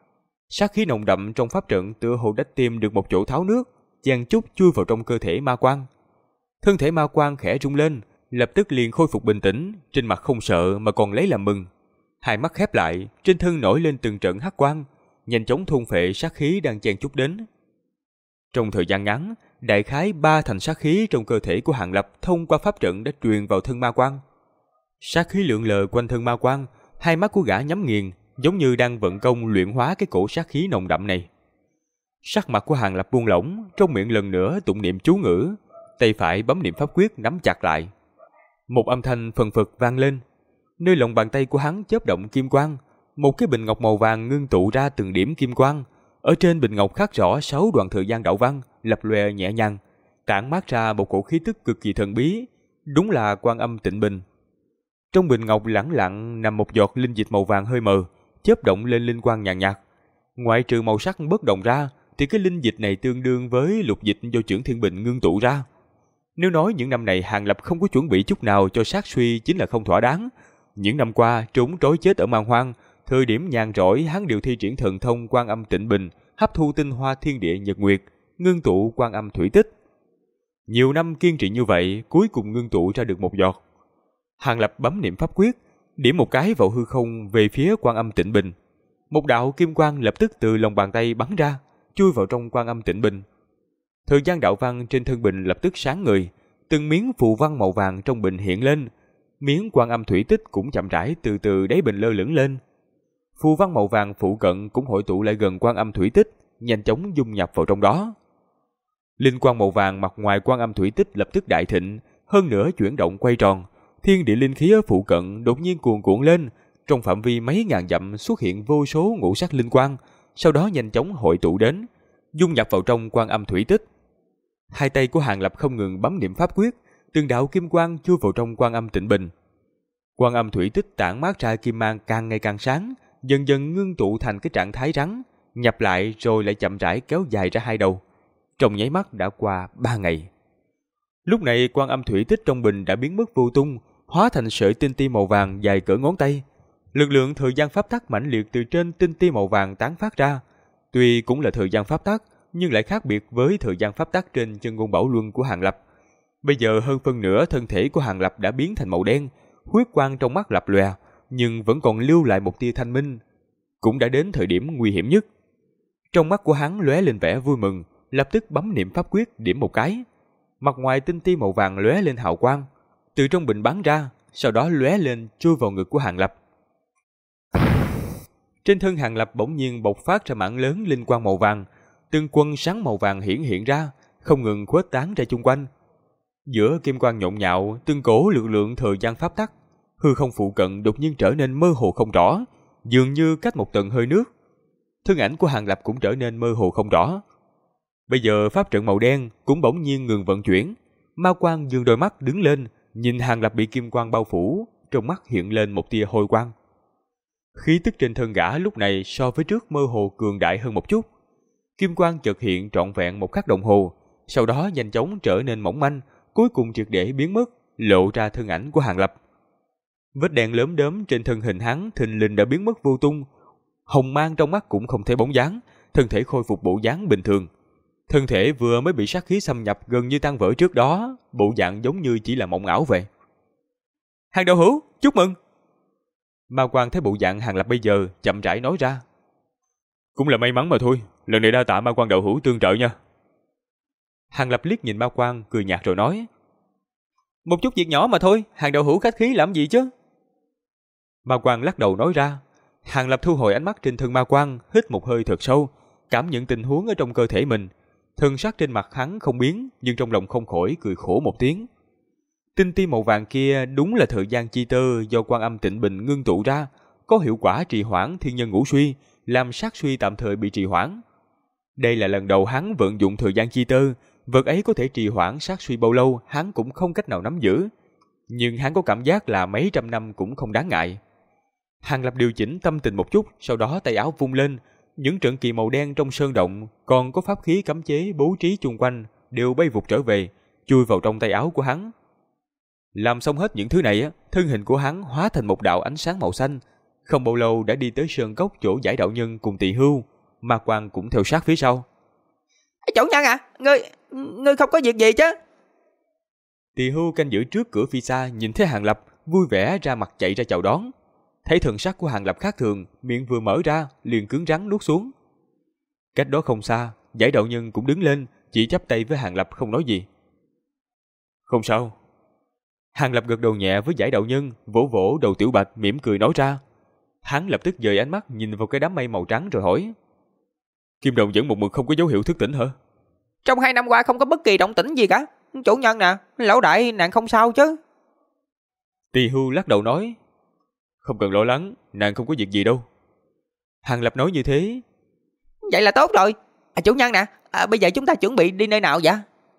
Sát khí nồng đậm trong pháp trận tựa hồ đã tìm được một chỗ tháo nước, chàng chút chui vào trong cơ thể Ma Quang. Thân thể Ma Quang khẽ rung lên, lập tức liền khôi phục bình tĩnh, trên mặt không sợ mà còn lấy làm mừng. Hai mắt khép lại, trên thân nổi lên từng trận hắc quang, nhanh chóng thôn phệ sát khí đang chen chúc đến. Trong thời gian ngắn, đại khái 3 thành sát khí trong cơ thể của Hàng Lập thông qua pháp trận đã truyền vào thân Ma Quang. Sát khí lượn lờ quanh thân Ma Quang, hai mắt của gã nhắm nghiền, giống như đang vận công luyện hóa cái cổ sát khí nồng đậm này. Sắc mặt của Hàng Lập buông lỏng, trong miệng lần nữa tụng niệm chú ngữ, tay phải bấm niệm pháp quyết nắm chặt lại. Một âm thanh phần phật vang lên, nơi lòng bàn tay của hắn chớp động kim quang, một cái bình ngọc màu vàng ngưng tụ ra từng điểm kim quang. Ở trên bình ngọc khắc rõ 6 đoạn thời gian đạo văn, lập lòe nhẹ nhàng, tản mát ra một cổ khí tức cực kỳ thần bí, đúng là Quan Âm Tịnh Bình. Trong bình ngọc lẳng lặng nằm một giọt linh dịch màu vàng hơi mờ, chớp động lên linh quang nhàn nhạt. Ngoại trừ màu sắc bất đồng ra, thì cái linh dịch này tương đương với lục dịch do Chưởng Thiên Bình ngưng tụ ra. Nếu nói những năm này Hàng Lập không có chuẩn bị chút nào cho sát suy chính là không thỏa đáng. Những năm qua trốn trối chết ở Man Hoang, thời điểm nhàn rỗi hắn đều thi triển thần thông Quan Âm Tịnh Bình, hấp thu tinh hoa thiên địa nhật nguyệt, ngưng tụ Quan Âm thủy tích. Nhiều năm kiên trì như vậy, cuối cùng ngưng tụ ra được một giọt. Hàng Lập bấm niệm pháp quyết, điểm một cái vào hư không về phía Quan Âm Tịnh Bình. Một đạo kim quang lập tức từ lòng bàn tay bắn ra, chui vào trong Quan Âm Tịnh Bình. Thời gian đạo văn trên thân bình lập tức sáng ngời, từng miếng phù văn màu vàng trong bình hiện lên, miếng Quan Âm thủy tích cũng chậm rãi từ từ đáy bình lơ lửng lên. Phù văn màu vàng phụ cận cũng hội tụ lại gần Quan Âm thủy tích, nhanh chóng dung nhập vào trong đó. Linh quang màu vàng mặt ngoài Quan Âm thủy tích lập tức đại thịnh, hơn nữa chuyển động quay tròn, thiên địa linh khí ở phụ cận đột nhiên cuồn cuộn lên, trong phạm vi mấy ngàn dặm xuất hiện vô số ngũ sắc linh quang, sau đó nhanh chóng hội tụ đến, dung nhập vào trong Quan Âm thủy tích. Hai tay của Hàng Lập không ngừng bấm niệm pháp quyết, từng đạo kim quang chui vào trong Quan Âm Tịnh Bình. Quan Âm thủy tích tản mát ra kim mang càng ngày càng sáng, dần dần ngưng tụ thành cái trạng thái rắn, nhập lại rồi lại chậm rãi kéo dài ra hai đầu. Trong nháy mắt đã qua 3 ngày. Lúc này Quan Âm thủy tích trong bình đã biến mất vô tung, hóa thành sợi tinh ti màu vàng dài cỡ ngón tay. Lực lượng thời gian pháp tắc mãnh liệt từ trên tinh ti màu vàng tán phát ra. Tuy cũng là thời gian pháp tắc, nhưng lại khác biệt với thời gian pháp tắc trên chân ngôn bảo luân của Hàng Lập. Bây giờ hơn phân nửa thân thể của Hàng Lập đã biến thành màu đen, huyết quang trong mắt lập lòe, nhưng vẫn còn lưu lại một tia thanh minh. Cũng đã đến thời điểm nguy hiểm nhất. Trong mắt của hắn lóe lên vẻ vui mừng, lập tức bấm niệm pháp quyết điểm một cái. Mặt ngoài tinh ti màu vàng lóe lên hào quang, từ trong bình bắn ra, sau đó lóe lên chui vào ngực của Hàng Lập. Trên thân Hàng Lập bỗng nhiên bộc phát ra mảng lớn linh quang màu vàng, từng quân sáng màu vàng hiện ra, không ngừng khuếch tán ra chung quanh. Giữa kim quang nhộn nhạo, từng cổ lực lượng thời gian pháp tắc, hư không phụ cận đột nhiên trở nên mơ hồ không rõ, dường như cách một tầng hơi nước. Thân ảnh của Hàng Lập cũng trở nên mơ hồ không rõ. Bây giờ pháp trận màu đen cũng bỗng nhiên ngừng vận chuyển, ma quang dương đôi mắt đứng lên, nhìn Hàng Lập bị kim quang bao phủ, trong mắt hiện lên một tia hôi quang. Khí tức trên thân gã lúc này so với trước mơ hồ cường đại hơn một chút. Kim quang chợt hiện trọn vẹn một khắc đồng hồ, sau đó nhanh chóng trở nên mỏng manh, cuối cùng triệt để biến mất, lộ ra thân ảnh của Hàng Lập. Vết đen lớn đớm trên thân hình hắn thình lình đã biến mất vô tung, hồng mang trong mắt cũng không thấy bóng dáng, thân thể khôi phục bộ dáng bình thường. Thân thể vừa mới bị sát khí xâm nhập gần như tan vỡ trước đó, bộ dạng giống như chỉ là mộng ảo vậy. Hàng đạo hữu, chúc mừng! Ma Quang thấy bộ dạng Hàng Lập bây giờ, chậm rãi nói ra. Cũng là may mắn mà thôi, lần này đa tạ Ma Quang đạo hữu tương trợ nha. Hàng Lập liếc nhìn Ma Quang, cười nhạt rồi nói. Một chút việc nhỏ mà thôi, Hàng đạo hữu khách khí làm gì chứ? Ma Quang lắc đầu nói ra. Hàng Lập thu hồi ánh mắt trên thân Ma Quang, hít một hơi thật sâu, cảm nhận tình huống ở trong cơ thể mình. Thân sắc trên mặt hắn không biến, nhưng trong lòng không khỏi cười khổ một tiếng. Tinh ti màu vàng kia đúng là thời gian chi tơ do Quan Âm Tịnh Bình ngưng tụ ra, có hiệu quả trì hoãn thiên nhân ngũ suy, làm sát suy tạm thời bị trì hoãn. Đây là lần đầu hắn vận dụng thời gian chi tơ, vật ấy có thể trì hoãn sát suy bao lâu hắn cũng không cách nào nắm giữ. Nhưng hắn có cảm giác là mấy trăm năm cũng không đáng ngại. Hàng Lập điều chỉnh tâm tình một chút, sau đó tay áo vung lên, những trận kỳ màu đen trong sơn động, còn có pháp khí cấm chế bố trí chung quanh đều bay vụt trở về, chui vào trong tay áo của hắn. Làm xong hết những thứ này, thân hình của hắn hóa thành một đạo ánh sáng màu xanh, không bao lâu đã đi tới sơn cốc chỗ Giải đạo nhân cùng Tỳ Hưu, Ma Quang cũng theo sát phía sau. Chủ nhân à, ngươi không có việc gì chứ? Tỳ Hưu canh giữ trước cửa phi xa nhìn thấy Hàng Lập, vui vẻ ra mặt chạy ra chào đón. Thấy thần sắc của Hàng Lập khác thường, miệng vừa mở ra liền cứng rắn nuốt xuống. Cách đó không xa, Giải đạo nhân cũng đứng lên, chỉ chắp tay với Hàng Lập không nói gì. Không sao. Hàng Lập gật đầu nhẹ với Giải đạo nhân, vỗ vỗ đầu Tiểu Bạch mỉm cười nói ra. Hắn lập tức dời ánh mắt nhìn vào cái đám mây màu trắng rồi hỏi. Kim Đồng vẫn một mực không có dấu hiệu thức tỉnh hả? Trong 2 năm qua không có bất kỳ động tĩnh gì cả. Chủ nhân nè, lão đại nàng không sao chứ? Tỳ Hưu lắc đầu nói. Không cần lo lắng, nàng không có việc gì đâu. Hàng Lập nói như thế. Vậy là tốt rồi. Chủ nhân nè, bây giờ chúng ta chuẩn bị đi nơi nào vậy?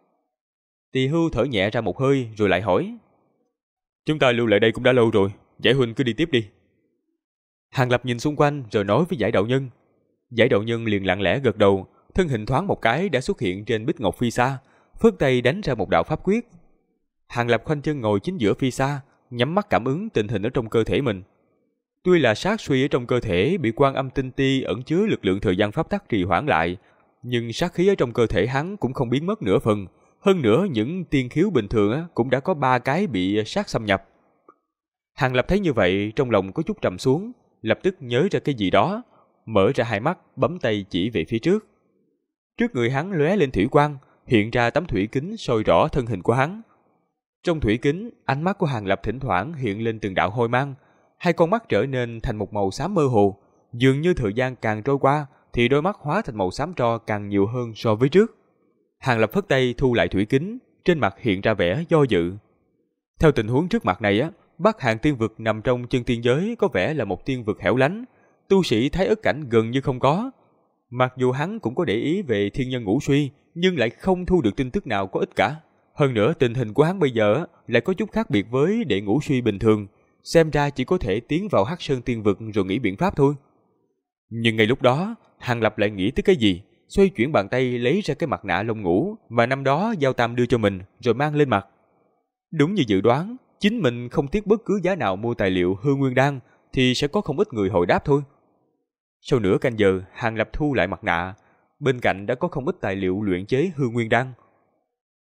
Tỳ Hưu thở nhẹ ra một hơi rồi lại hỏi. Chúng ta lưu lại đây cũng đã lâu rồi, Giải huynh cứ đi tiếp đi. Hàng Lập nhìn xung quanh rồi nói với Giải đạo nhân. Giải đạo nhân liền lặng lẽ gật đầu, thân hình thoáng một cái đã xuất hiện trên bích ngọc phi xa, phất tay đánh ra một đạo pháp quyết. Hàng Lập khoanh chân ngồi chính giữa phi xa, nhắm mắt cảm ứng tình hình ở trong cơ thể mình. Tuy là sát suy ở trong cơ thể bị Quan Âm tinh ti ẩn chứa lực lượng thời gian pháp tắc trì hoãn lại, nhưng sát khí ở trong cơ thể hắn cũng không biến mất nửa phần. Hơn nữa những tiên khiếu bình thường cũng đã có 3 cái bị sát xâm nhập. Hàng Lập thấy như vậy trong lòng có chút trầm xuống, lập tức nhớ ra cái gì đó, mở ra hai mắt bấm tay chỉ về phía trước. Trước người hắn lóe lên thủy quang, hiện ra tấm thủy kính soi rõ thân hình của hắn. Trong thủy kính, ánh mắt của Hàng Lập thỉnh thoảng hiện lên từng đạo hôi mang, hai con mắt trở nên thành một màu xám mơ hồ, dường như thời gian càng trôi qua thì đôi mắt hóa thành màu xám tro càng nhiều hơn so với trước. Hàng Lập phất tay thu lại thủy kính, trên mặt hiện ra vẻ do dự. Theo tình huống trước mặt này Bắc Hàn tiên vực nằm trong chân tiên giới có vẻ là một tiên vực hẻo lánh, tu sĩ Thái Ức cảnh gần như không có. Mặc dù hắn cũng có để ý về thiên nhân ngũ suy, nhưng lại không thu được tin tức nào có ích cả. Hơn nữa tình hình của hắn bây giờ lại có chút khác biệt với đệ ngũ suy bình thường, xem ra chỉ có thể tiến vào Hắc Sơn tiên vực rồi nghĩ biện pháp thôi. Nhưng ngay lúc đó, Hàng Lập lại nghĩ tới cái gì, xoay chuyển bàn tay lấy ra cái mặt nạ lông ngũ mà năm đó Giao Tam đưa cho mình rồi mang lên mặt. Đúng như dự đoán, chính mình không tiếc bất cứ giá nào mua tài liệu hư nguyên đan thì sẽ có không ít người hồi đáp thôi. Sau nửa canh giờ, Hàng Lập thu lại mặt nạ, bên cạnh đã có không ít tài liệu luyện chế hư nguyên đan.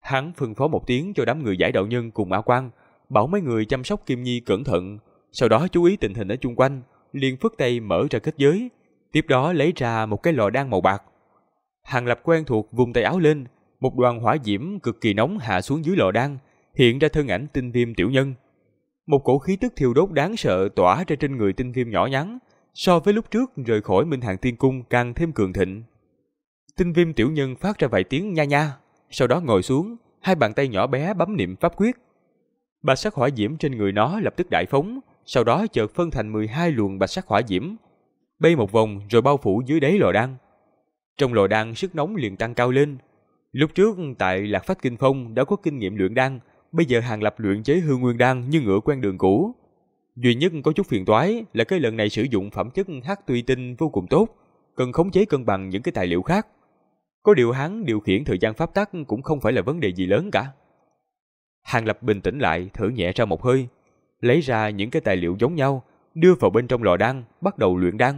Hắn phân phó một tiếng cho đám người giải đạo nhân cùng Ma Quan, bảo mấy người chăm sóc Kim Nhi cẩn thận, sau đó chú ý tình hình ở chung quanh, liền phất tay mở ra kết giới, tiếp đó lấy ra một cái lò đan màu bạc. Hàng Lập quen thuộc vung tay áo lên, một đoàn hỏa diễm cực kỳ nóng hạ xuống dưới lò đan, hiện ra thân ảnh Tinh Viêm tiểu nhân. Một cổ khí tức thiêu đốt đáng sợ tỏa ra trên người Tinh Viêm nhỏ nhắn, so với lúc trước rời khỏi Minh Hàng Tiên Cung càng thêm cường thịnh. Tinh Viêm tiểu nhân phát ra vài tiếng nha nha, sau đó ngồi xuống, hai bàn tay nhỏ bé bấm niệm pháp quyết. Bạch sắc hỏa diễm trên người nó lập tức đại phóng, sau đó chợt phân thành 12 luồng bạch sắc hỏa diễm, bay một vòng rồi bao phủ dưới đáy lò đan. Trong lò đan sức nóng liền tăng cao lên. Lúc trước tại Lạc Phách Kinh Phong đã có kinh nghiệm luyện đan, bây giờ Hàng Lập luyện chế Hư Nguyên đan như ngựa quen đường cũ. Duy nhất có chút phiền toái là cái lần này sử dụng phẩm chất hắc tùy tinh vô cùng tốt, cần khống chế cân bằng những cái tài liệu khác. Có điều hắn điều khiển thời gian pháp tắc cũng không phải là vấn đề gì lớn cả. Hàng Lập bình tĩnh lại, thở nhẹ ra một hơi, lấy ra những cái tài liệu giống nhau, đưa vào bên trong lò đan, bắt đầu luyện đan.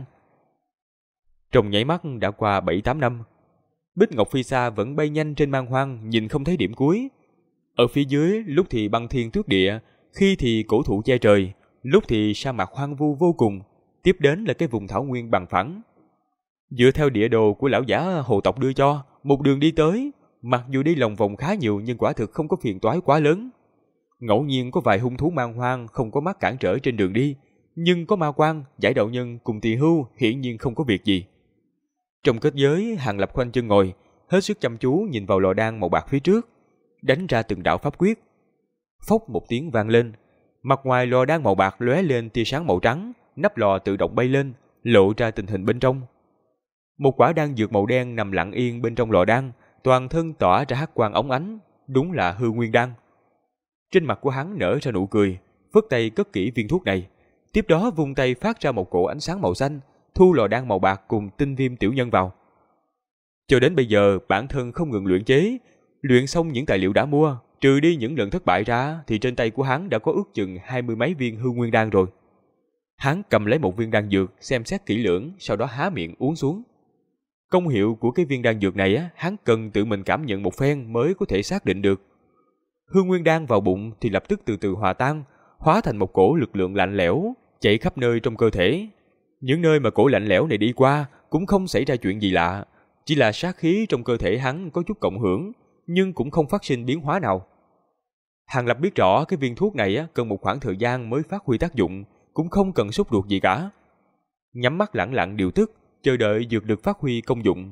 Trong nháy mắt đã qua 7-8 năm, Bích Ngọc Phi Sa vẫn bay nhanh trên man hoang, nhìn không thấy điểm cuối. Ở phía dưới, lúc thì băng thiên tuyết địa, khi thì cổ thụ che trời, lúc thì sa mạc hoang vu vô cùng, tiếp đến là cái vùng thảo nguyên bằng phẳng. Dựa theo địa đồ của lão giả hồ tộc đưa cho, một đường đi tới, mặc dù đi lòng vòng khá nhiều nhưng quả thực không có phiền toái quá lớn. Ngẫu nhiên có vài hung thú man hoang không có mắt cản trở trên đường đi, nhưng có Ma Quan, giải đạo nhân cùng Tỳ Hưu hiển nhiên không có việc gì. Trong kết giới, Hàng Lập khoanh chân ngồi, hết sức chăm chú nhìn vào lò đan màu bạc phía trước, đánh ra từng đạo pháp quyết. Phốc một tiếng vang lên, mặt ngoài lò đan màu bạc lóe lên tia sáng màu trắng, nắp lò tự động bay lên, lộ ra tình hình bên trong. Một quả đan dược màu đen nằm lặng yên bên trong lò đan, toàn thân tỏa ra hắc quang óng ánh, đúng là Hư Nguyên đan. Trên mặt của hắn nở ra nụ cười, phất tay cất kỹ viên thuốc này, tiếp đó vung tay phát ra một cổ ánh sáng màu xanh, thu lò đan màu bạc cùng Tinh Viêm tiểu nhân vào. Cho đến bây giờ, bản thân không ngừng luyện chế, luyện xong những tài liệu đã mua, trừ đi những lần thất bại ra, thì trên tay của hắn đã có ước chừng 20 mấy viên Hư Nguyên đan rồi. Hắn cầm lấy một viên đan dược, xem xét kỹ lưỡng, sau đó há miệng uống xuống. Công hiệu của cái viên đan dược này hắn cần tự mình cảm nhận một phen mới có thể xác định được. Hư Nguyên đan vào bụng thì lập tức từ từ hòa tan, hóa thành một cổ lực lượng lạnh lẽo, chạy khắp nơi trong cơ thể. Những nơi mà cổ lạnh lẽo này đi qua cũng không xảy ra chuyện gì lạ, chỉ là sát khí trong cơ thể hắn có chút cộng hưởng, nhưng cũng không phát sinh biến hóa nào. Hàng Lập biết rõ cái viên thuốc này cần một khoảng thời gian mới phát huy tác dụng, cũng không cần sốt ruột gì cả. Nhắm mắt lẳng lặng điều tức, chờ đợi dược lực phát huy công dụng.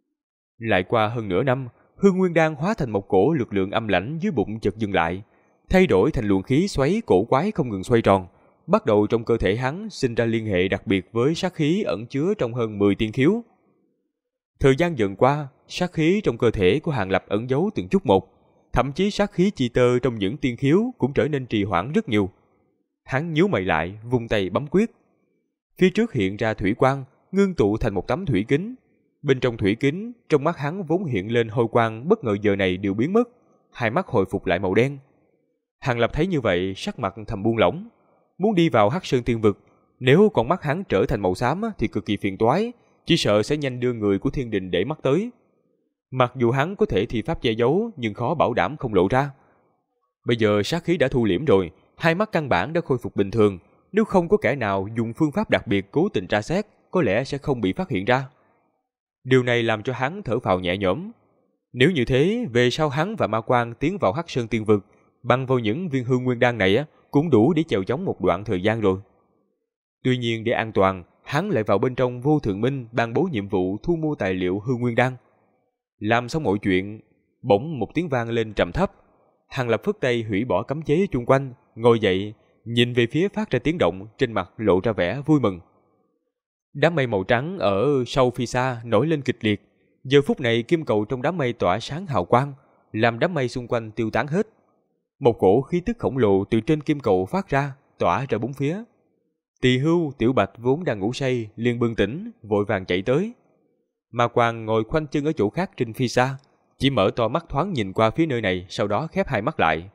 Lại qua hơn nửa năm, Hư Nguyên đan hóa thành một cổ lực lượng âm lãnh dưới bụng chợt dừng lại, thay đổi thành luồng khí xoáy cổ quái không ngừng xoay tròn, bắt đầu trong cơ thể hắn sinh ra liên hệ đặc biệt với sát khí ẩn chứa trong hơn 10 tiên khiếu. Thời gian dần qua, sát khí trong cơ thể của Hàng Lập ẩn giấu từng chút một, thậm chí sát khí chi tơ trong những tiên khiếu cũng trở nên trì hoãn rất nhiều. Hắn nhíu mày lại, vung tay bấm quyết. Phía trước hiện ra thủy quang, ngưng tụ thành một tấm thủy kính. Bên trong thủy kính, trong mắt hắn vốn hiện lên hôi quang bất ngờ giờ này đều biến mất, hai mắt hồi phục lại màu đen. Hàng Lập thấy như vậy, sắc mặt thầm buông lỏng. Muốn đi vào Hắc Sơn Tiên Vực, nếu con mắt hắn trở thành màu xám thì cực kỳ phiền toái, chỉ sợ sẽ nhanh đưa người của Thiên Đình để mắt tới. Mặc dù hắn có thể thi pháp che giấu, nhưng khó bảo đảm không lộ ra. Bây giờ sát khí đã thu liễm rồi, hai mắt căn bản đã khôi phục bình thường, nếu không có kẻ nào dùng phương pháp đặc biệt cố tình tra xét, có lẽ sẽ không bị phát hiện ra. Điều này làm cho hắn thở phào nhẹ nhõm. Nếu như thế, về sau hắn và Ma Quan tiến vào Hắc Sơn Tiên Vực, bằng vào những viên Hư Nguyên đan này cũng đủ để chèo chống một đoạn thời gian rồi. Tuy nhiên để an toàn, hắn lại vào bên trong Vô Thượng Minh ban bố nhiệm vụ thu mua tài liệu Hư Nguyên đan. Làm xong mọi chuyện, bỗng một tiếng vang lên trầm thấp. Hàng Lập phất tay hủy bỏ cấm chế chung quanh, ngồi dậy, nhìn về phía phát ra tiếng động, trên mặt lộ ra vẻ vui mừng. Đám mây màu trắng ở sau Phi Sa nổi lên kịch liệt. Giờ phút này kim cầu trong đám mây tỏa sáng hào quang, làm đám mây xung quanh tiêu tán hết. Một cổ khí tức khổng lồ từ trên kim cầu phát ra, tỏa ra bốn phía. Tỳ Hưu, Tiểu Bạch vốn đang ngủ say, liền bừng tỉnh, vội vàng chạy tới. Ma Quan ngồi khoanh chân ở chỗ khác trên Phi Sa, chỉ mở to mắt thoáng nhìn qua phía nơi này, sau đó khép hai mắt lại.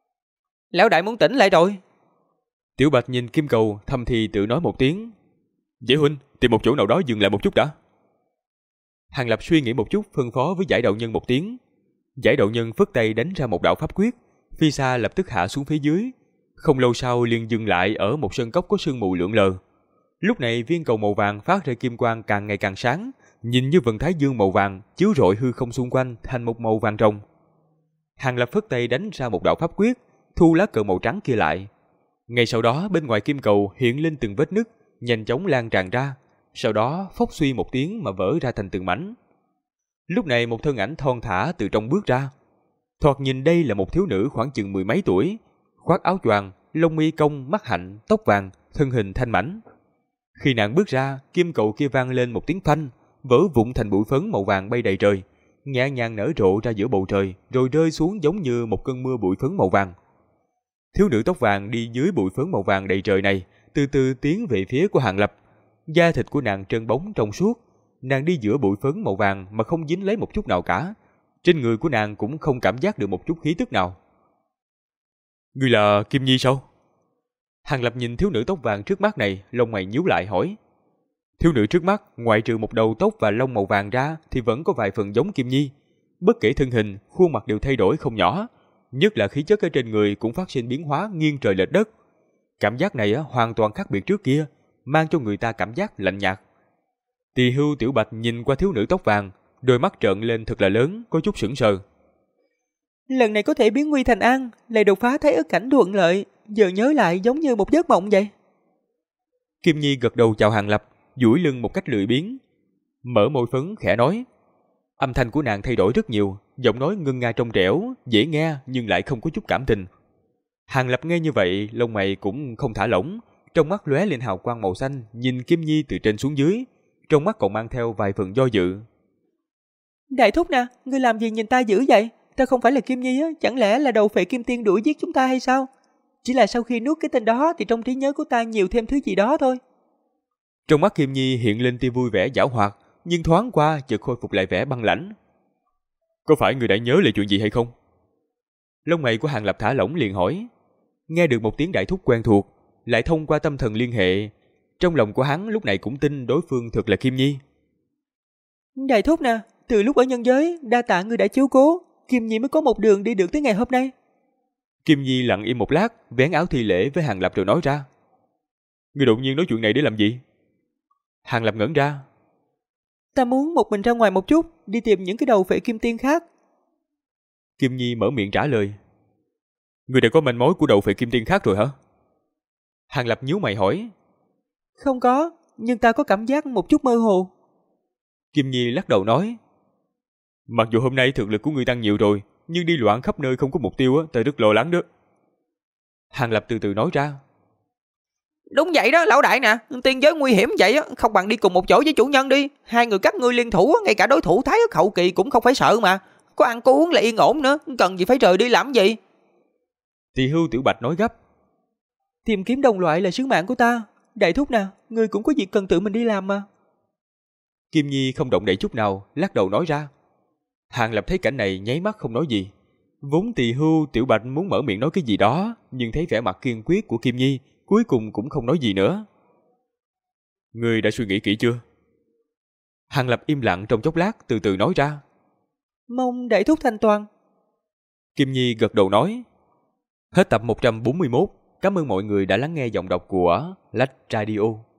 Lão đại muốn tỉnh lại rồi. Tiểu Bạch nhìn kim cầu, thầm thì tự nói một tiếng. Dễ huynh, tìm một chỗ nào đó dừng lại một chút đã. Hàng Lập suy nghĩ một chút, phân phó với giải đạo nhân một tiếng. Giải đạo nhân phất tay đánh ra một đạo pháp quyết, phi xa lập tức hạ xuống phía dưới. Không lâu sau liền dừng lại ở một sân cốc có sương mù lượn lờ. Lúc này viên cầu màu vàng phát ra kim quang càng ngày càng sáng, nhìn như vầng thái dương màu vàng chiếu rọi hư không xung quanh thành một màu vàng ròng. Hàng Lập phất tay đánh ra một đạo pháp quyết, thu lá cờ màu trắng kia lại. Ngay sau đó bên ngoài kim cầu hiện lên từng vết nứt, nhanh chóng lan tràn ra, sau đó phốc suy một tiếng mà vỡ ra thành từng mảnh. Lúc này một thân ảnh thon thả từ trong bước ra. Thoạt nhìn đây là một thiếu nữ khoảng chừng mười mấy tuổi, khoác áo choàng, lông mi cong, mắt hạnh, tóc vàng, thân hình thanh mảnh. Khi nàng bước ra, kim cầu kia vang lên một tiếng phanh, vỡ vụn thành bụi phấn màu vàng bay đầy trời, nhẹ nhàng nở rộ ra giữa bầu trời, rồi rơi xuống giống như một cơn mưa bụi phấn màu vàng. Thiếu nữ tóc vàng đi dưới bụi phấn màu vàng đầy trời này, từ từ tiến về phía của Hàng Lập. Da thịt của nàng trơn bóng trong suốt, nàng đi giữa bụi phấn màu vàng mà không dính lấy một chút nào cả. Trên người của nàng cũng không cảm giác được một chút khí tức nào. Ngươi là Kim Nhi sao? Hàng Lập nhìn thiếu nữ tóc vàng trước mắt này, lông mày nhíu lại hỏi. Thiếu nữ trước mắt, ngoại trừ một đầu tóc và lông màu vàng ra thì vẫn có vài phần giống Kim Nhi. Bất kể thân hình, khuôn mặt đều thay đổi không nhỏ, nhất là khí chất ở trên người cũng phát sinh biến hóa nghiêng trời lệch đất. Cảm giác này hoàn toàn khác biệt trước kia, mang cho người ta cảm giác lạnh nhạt. Tỳ Hưu Tiểu Bạch nhìn qua thiếu nữ tóc vàng, đôi mắt trợn lên thật là lớn, có chút sững sờ. Lần này có thể biến nguy thành an, lại đột phá thấy ức cảnh thuận lợi, giờ nhớ lại giống như một giấc mộng vậy. Kim Nhi gật đầu chào Hàng Lập, duỗi lưng một cách lười biếng, mở môi phấn khẽ nói. Âm thanh của nàng thay đổi rất nhiều, giọng nói ngân nga trong trẻo, dễ nghe nhưng lại không có chút cảm tình. Hàng Lập nghe như vậy, lông mày cũng không thả lỏng, trong mắt lóe lên hào quang màu xanh, nhìn Kim Nhi từ trên xuống dưới, trong mắt còn mang theo vài phần do dự. Đại thúc nè, ngươi làm gì nhìn ta dữ vậy? Ta không phải là Kim Nhi á, chẳng lẽ là đầu phệ Kim Tiên đuổi giết chúng ta hay sao? Chỉ là sau khi nuốt cái tên đó thì trong trí nhớ của ta nhiều thêm thứ gì đó thôi. Trong mắt Kim Nhi hiện lên tia vui vẻ giảo hoạt, nhưng thoáng qua chợt khôi phục lại vẻ băng lãnh. Có phải người đã nhớ lại chuyện gì hay không? Lông mày của Hàng Lập thả lỏng liền hỏi. Nghe được một tiếng đại thúc quen thuộc, lại thông qua tâm thần liên hệ, trong lòng của hắn lúc này cũng tin đối phương thực là Kim Nhi. Đại thúc nè, từ lúc ở nhân giới, đa tạ ngươi đã chiếu cố, Kim Nhi mới có một đường đi được tới ngày hôm nay. Kim Nhi lặng im một lát, vén áo thi lễ với Hàng Lập rồi nói ra. Ngươi đột nhiên nói chuyện này để làm gì? Hàng Lập ngẩn ra. Ta muốn một mình ra ngoài một chút, đi tìm những cái đầu phệ Kim Tiên khác. Kim Nhi mở miệng trả lời. Ngươi đã có manh mối của đầu phệ Kim Tiên khác rồi hả? Hàng Lập nhíu mày hỏi. Không có, nhưng ta có cảm giác một chút mơ hồ. Kim Nhi lắc đầu nói. Mặc dù hôm nay thực lực của ngươi tăng nhiều rồi, nhưng đi loạn khắp nơi không có mục tiêu, ta rất lo lắng đó. Hàng Lập từ từ nói ra. Đúng vậy đó lão đại nè, tiên giới nguy hiểm vậy không bằng đi cùng một chỗ với chủ nhân đi. Hai người các ngươi liên thủ, ngay cả đối thủ Thái Ức hậu kỳ cũng không phải sợ mà. Có ăn có uống là yên ổn nữa, cần gì phải rời đi làm gì. Tỳ Hưu Tiểu Bạch nói gấp. Tìm kiếm đồng loại là sứ mạng của ta. Đại thúc nè, ngươi cũng có việc cần tự mình đi làm mà. Kim Nhi không động đậy chút nào, lắc đầu nói ra. Hàng Lập thấy cảnh này nháy mắt không nói gì. Vốn Tỳ Hưu Tiểu Bạch muốn mở miệng nói cái gì đó, nhưng thấy vẻ mặt kiên quyết của Kim Nhi, cuối cùng cũng không nói gì nữa. Ngươi đã suy nghĩ kỹ chưa? Hàng Lập im lặng trong chốc lát, từ từ nói ra. Mong đại thúc thành toàn. Kim Nhi gật đầu nói. Hết tập 141. Cảm ơn mọi người đã lắng nghe giọng đọc của Lách Radio.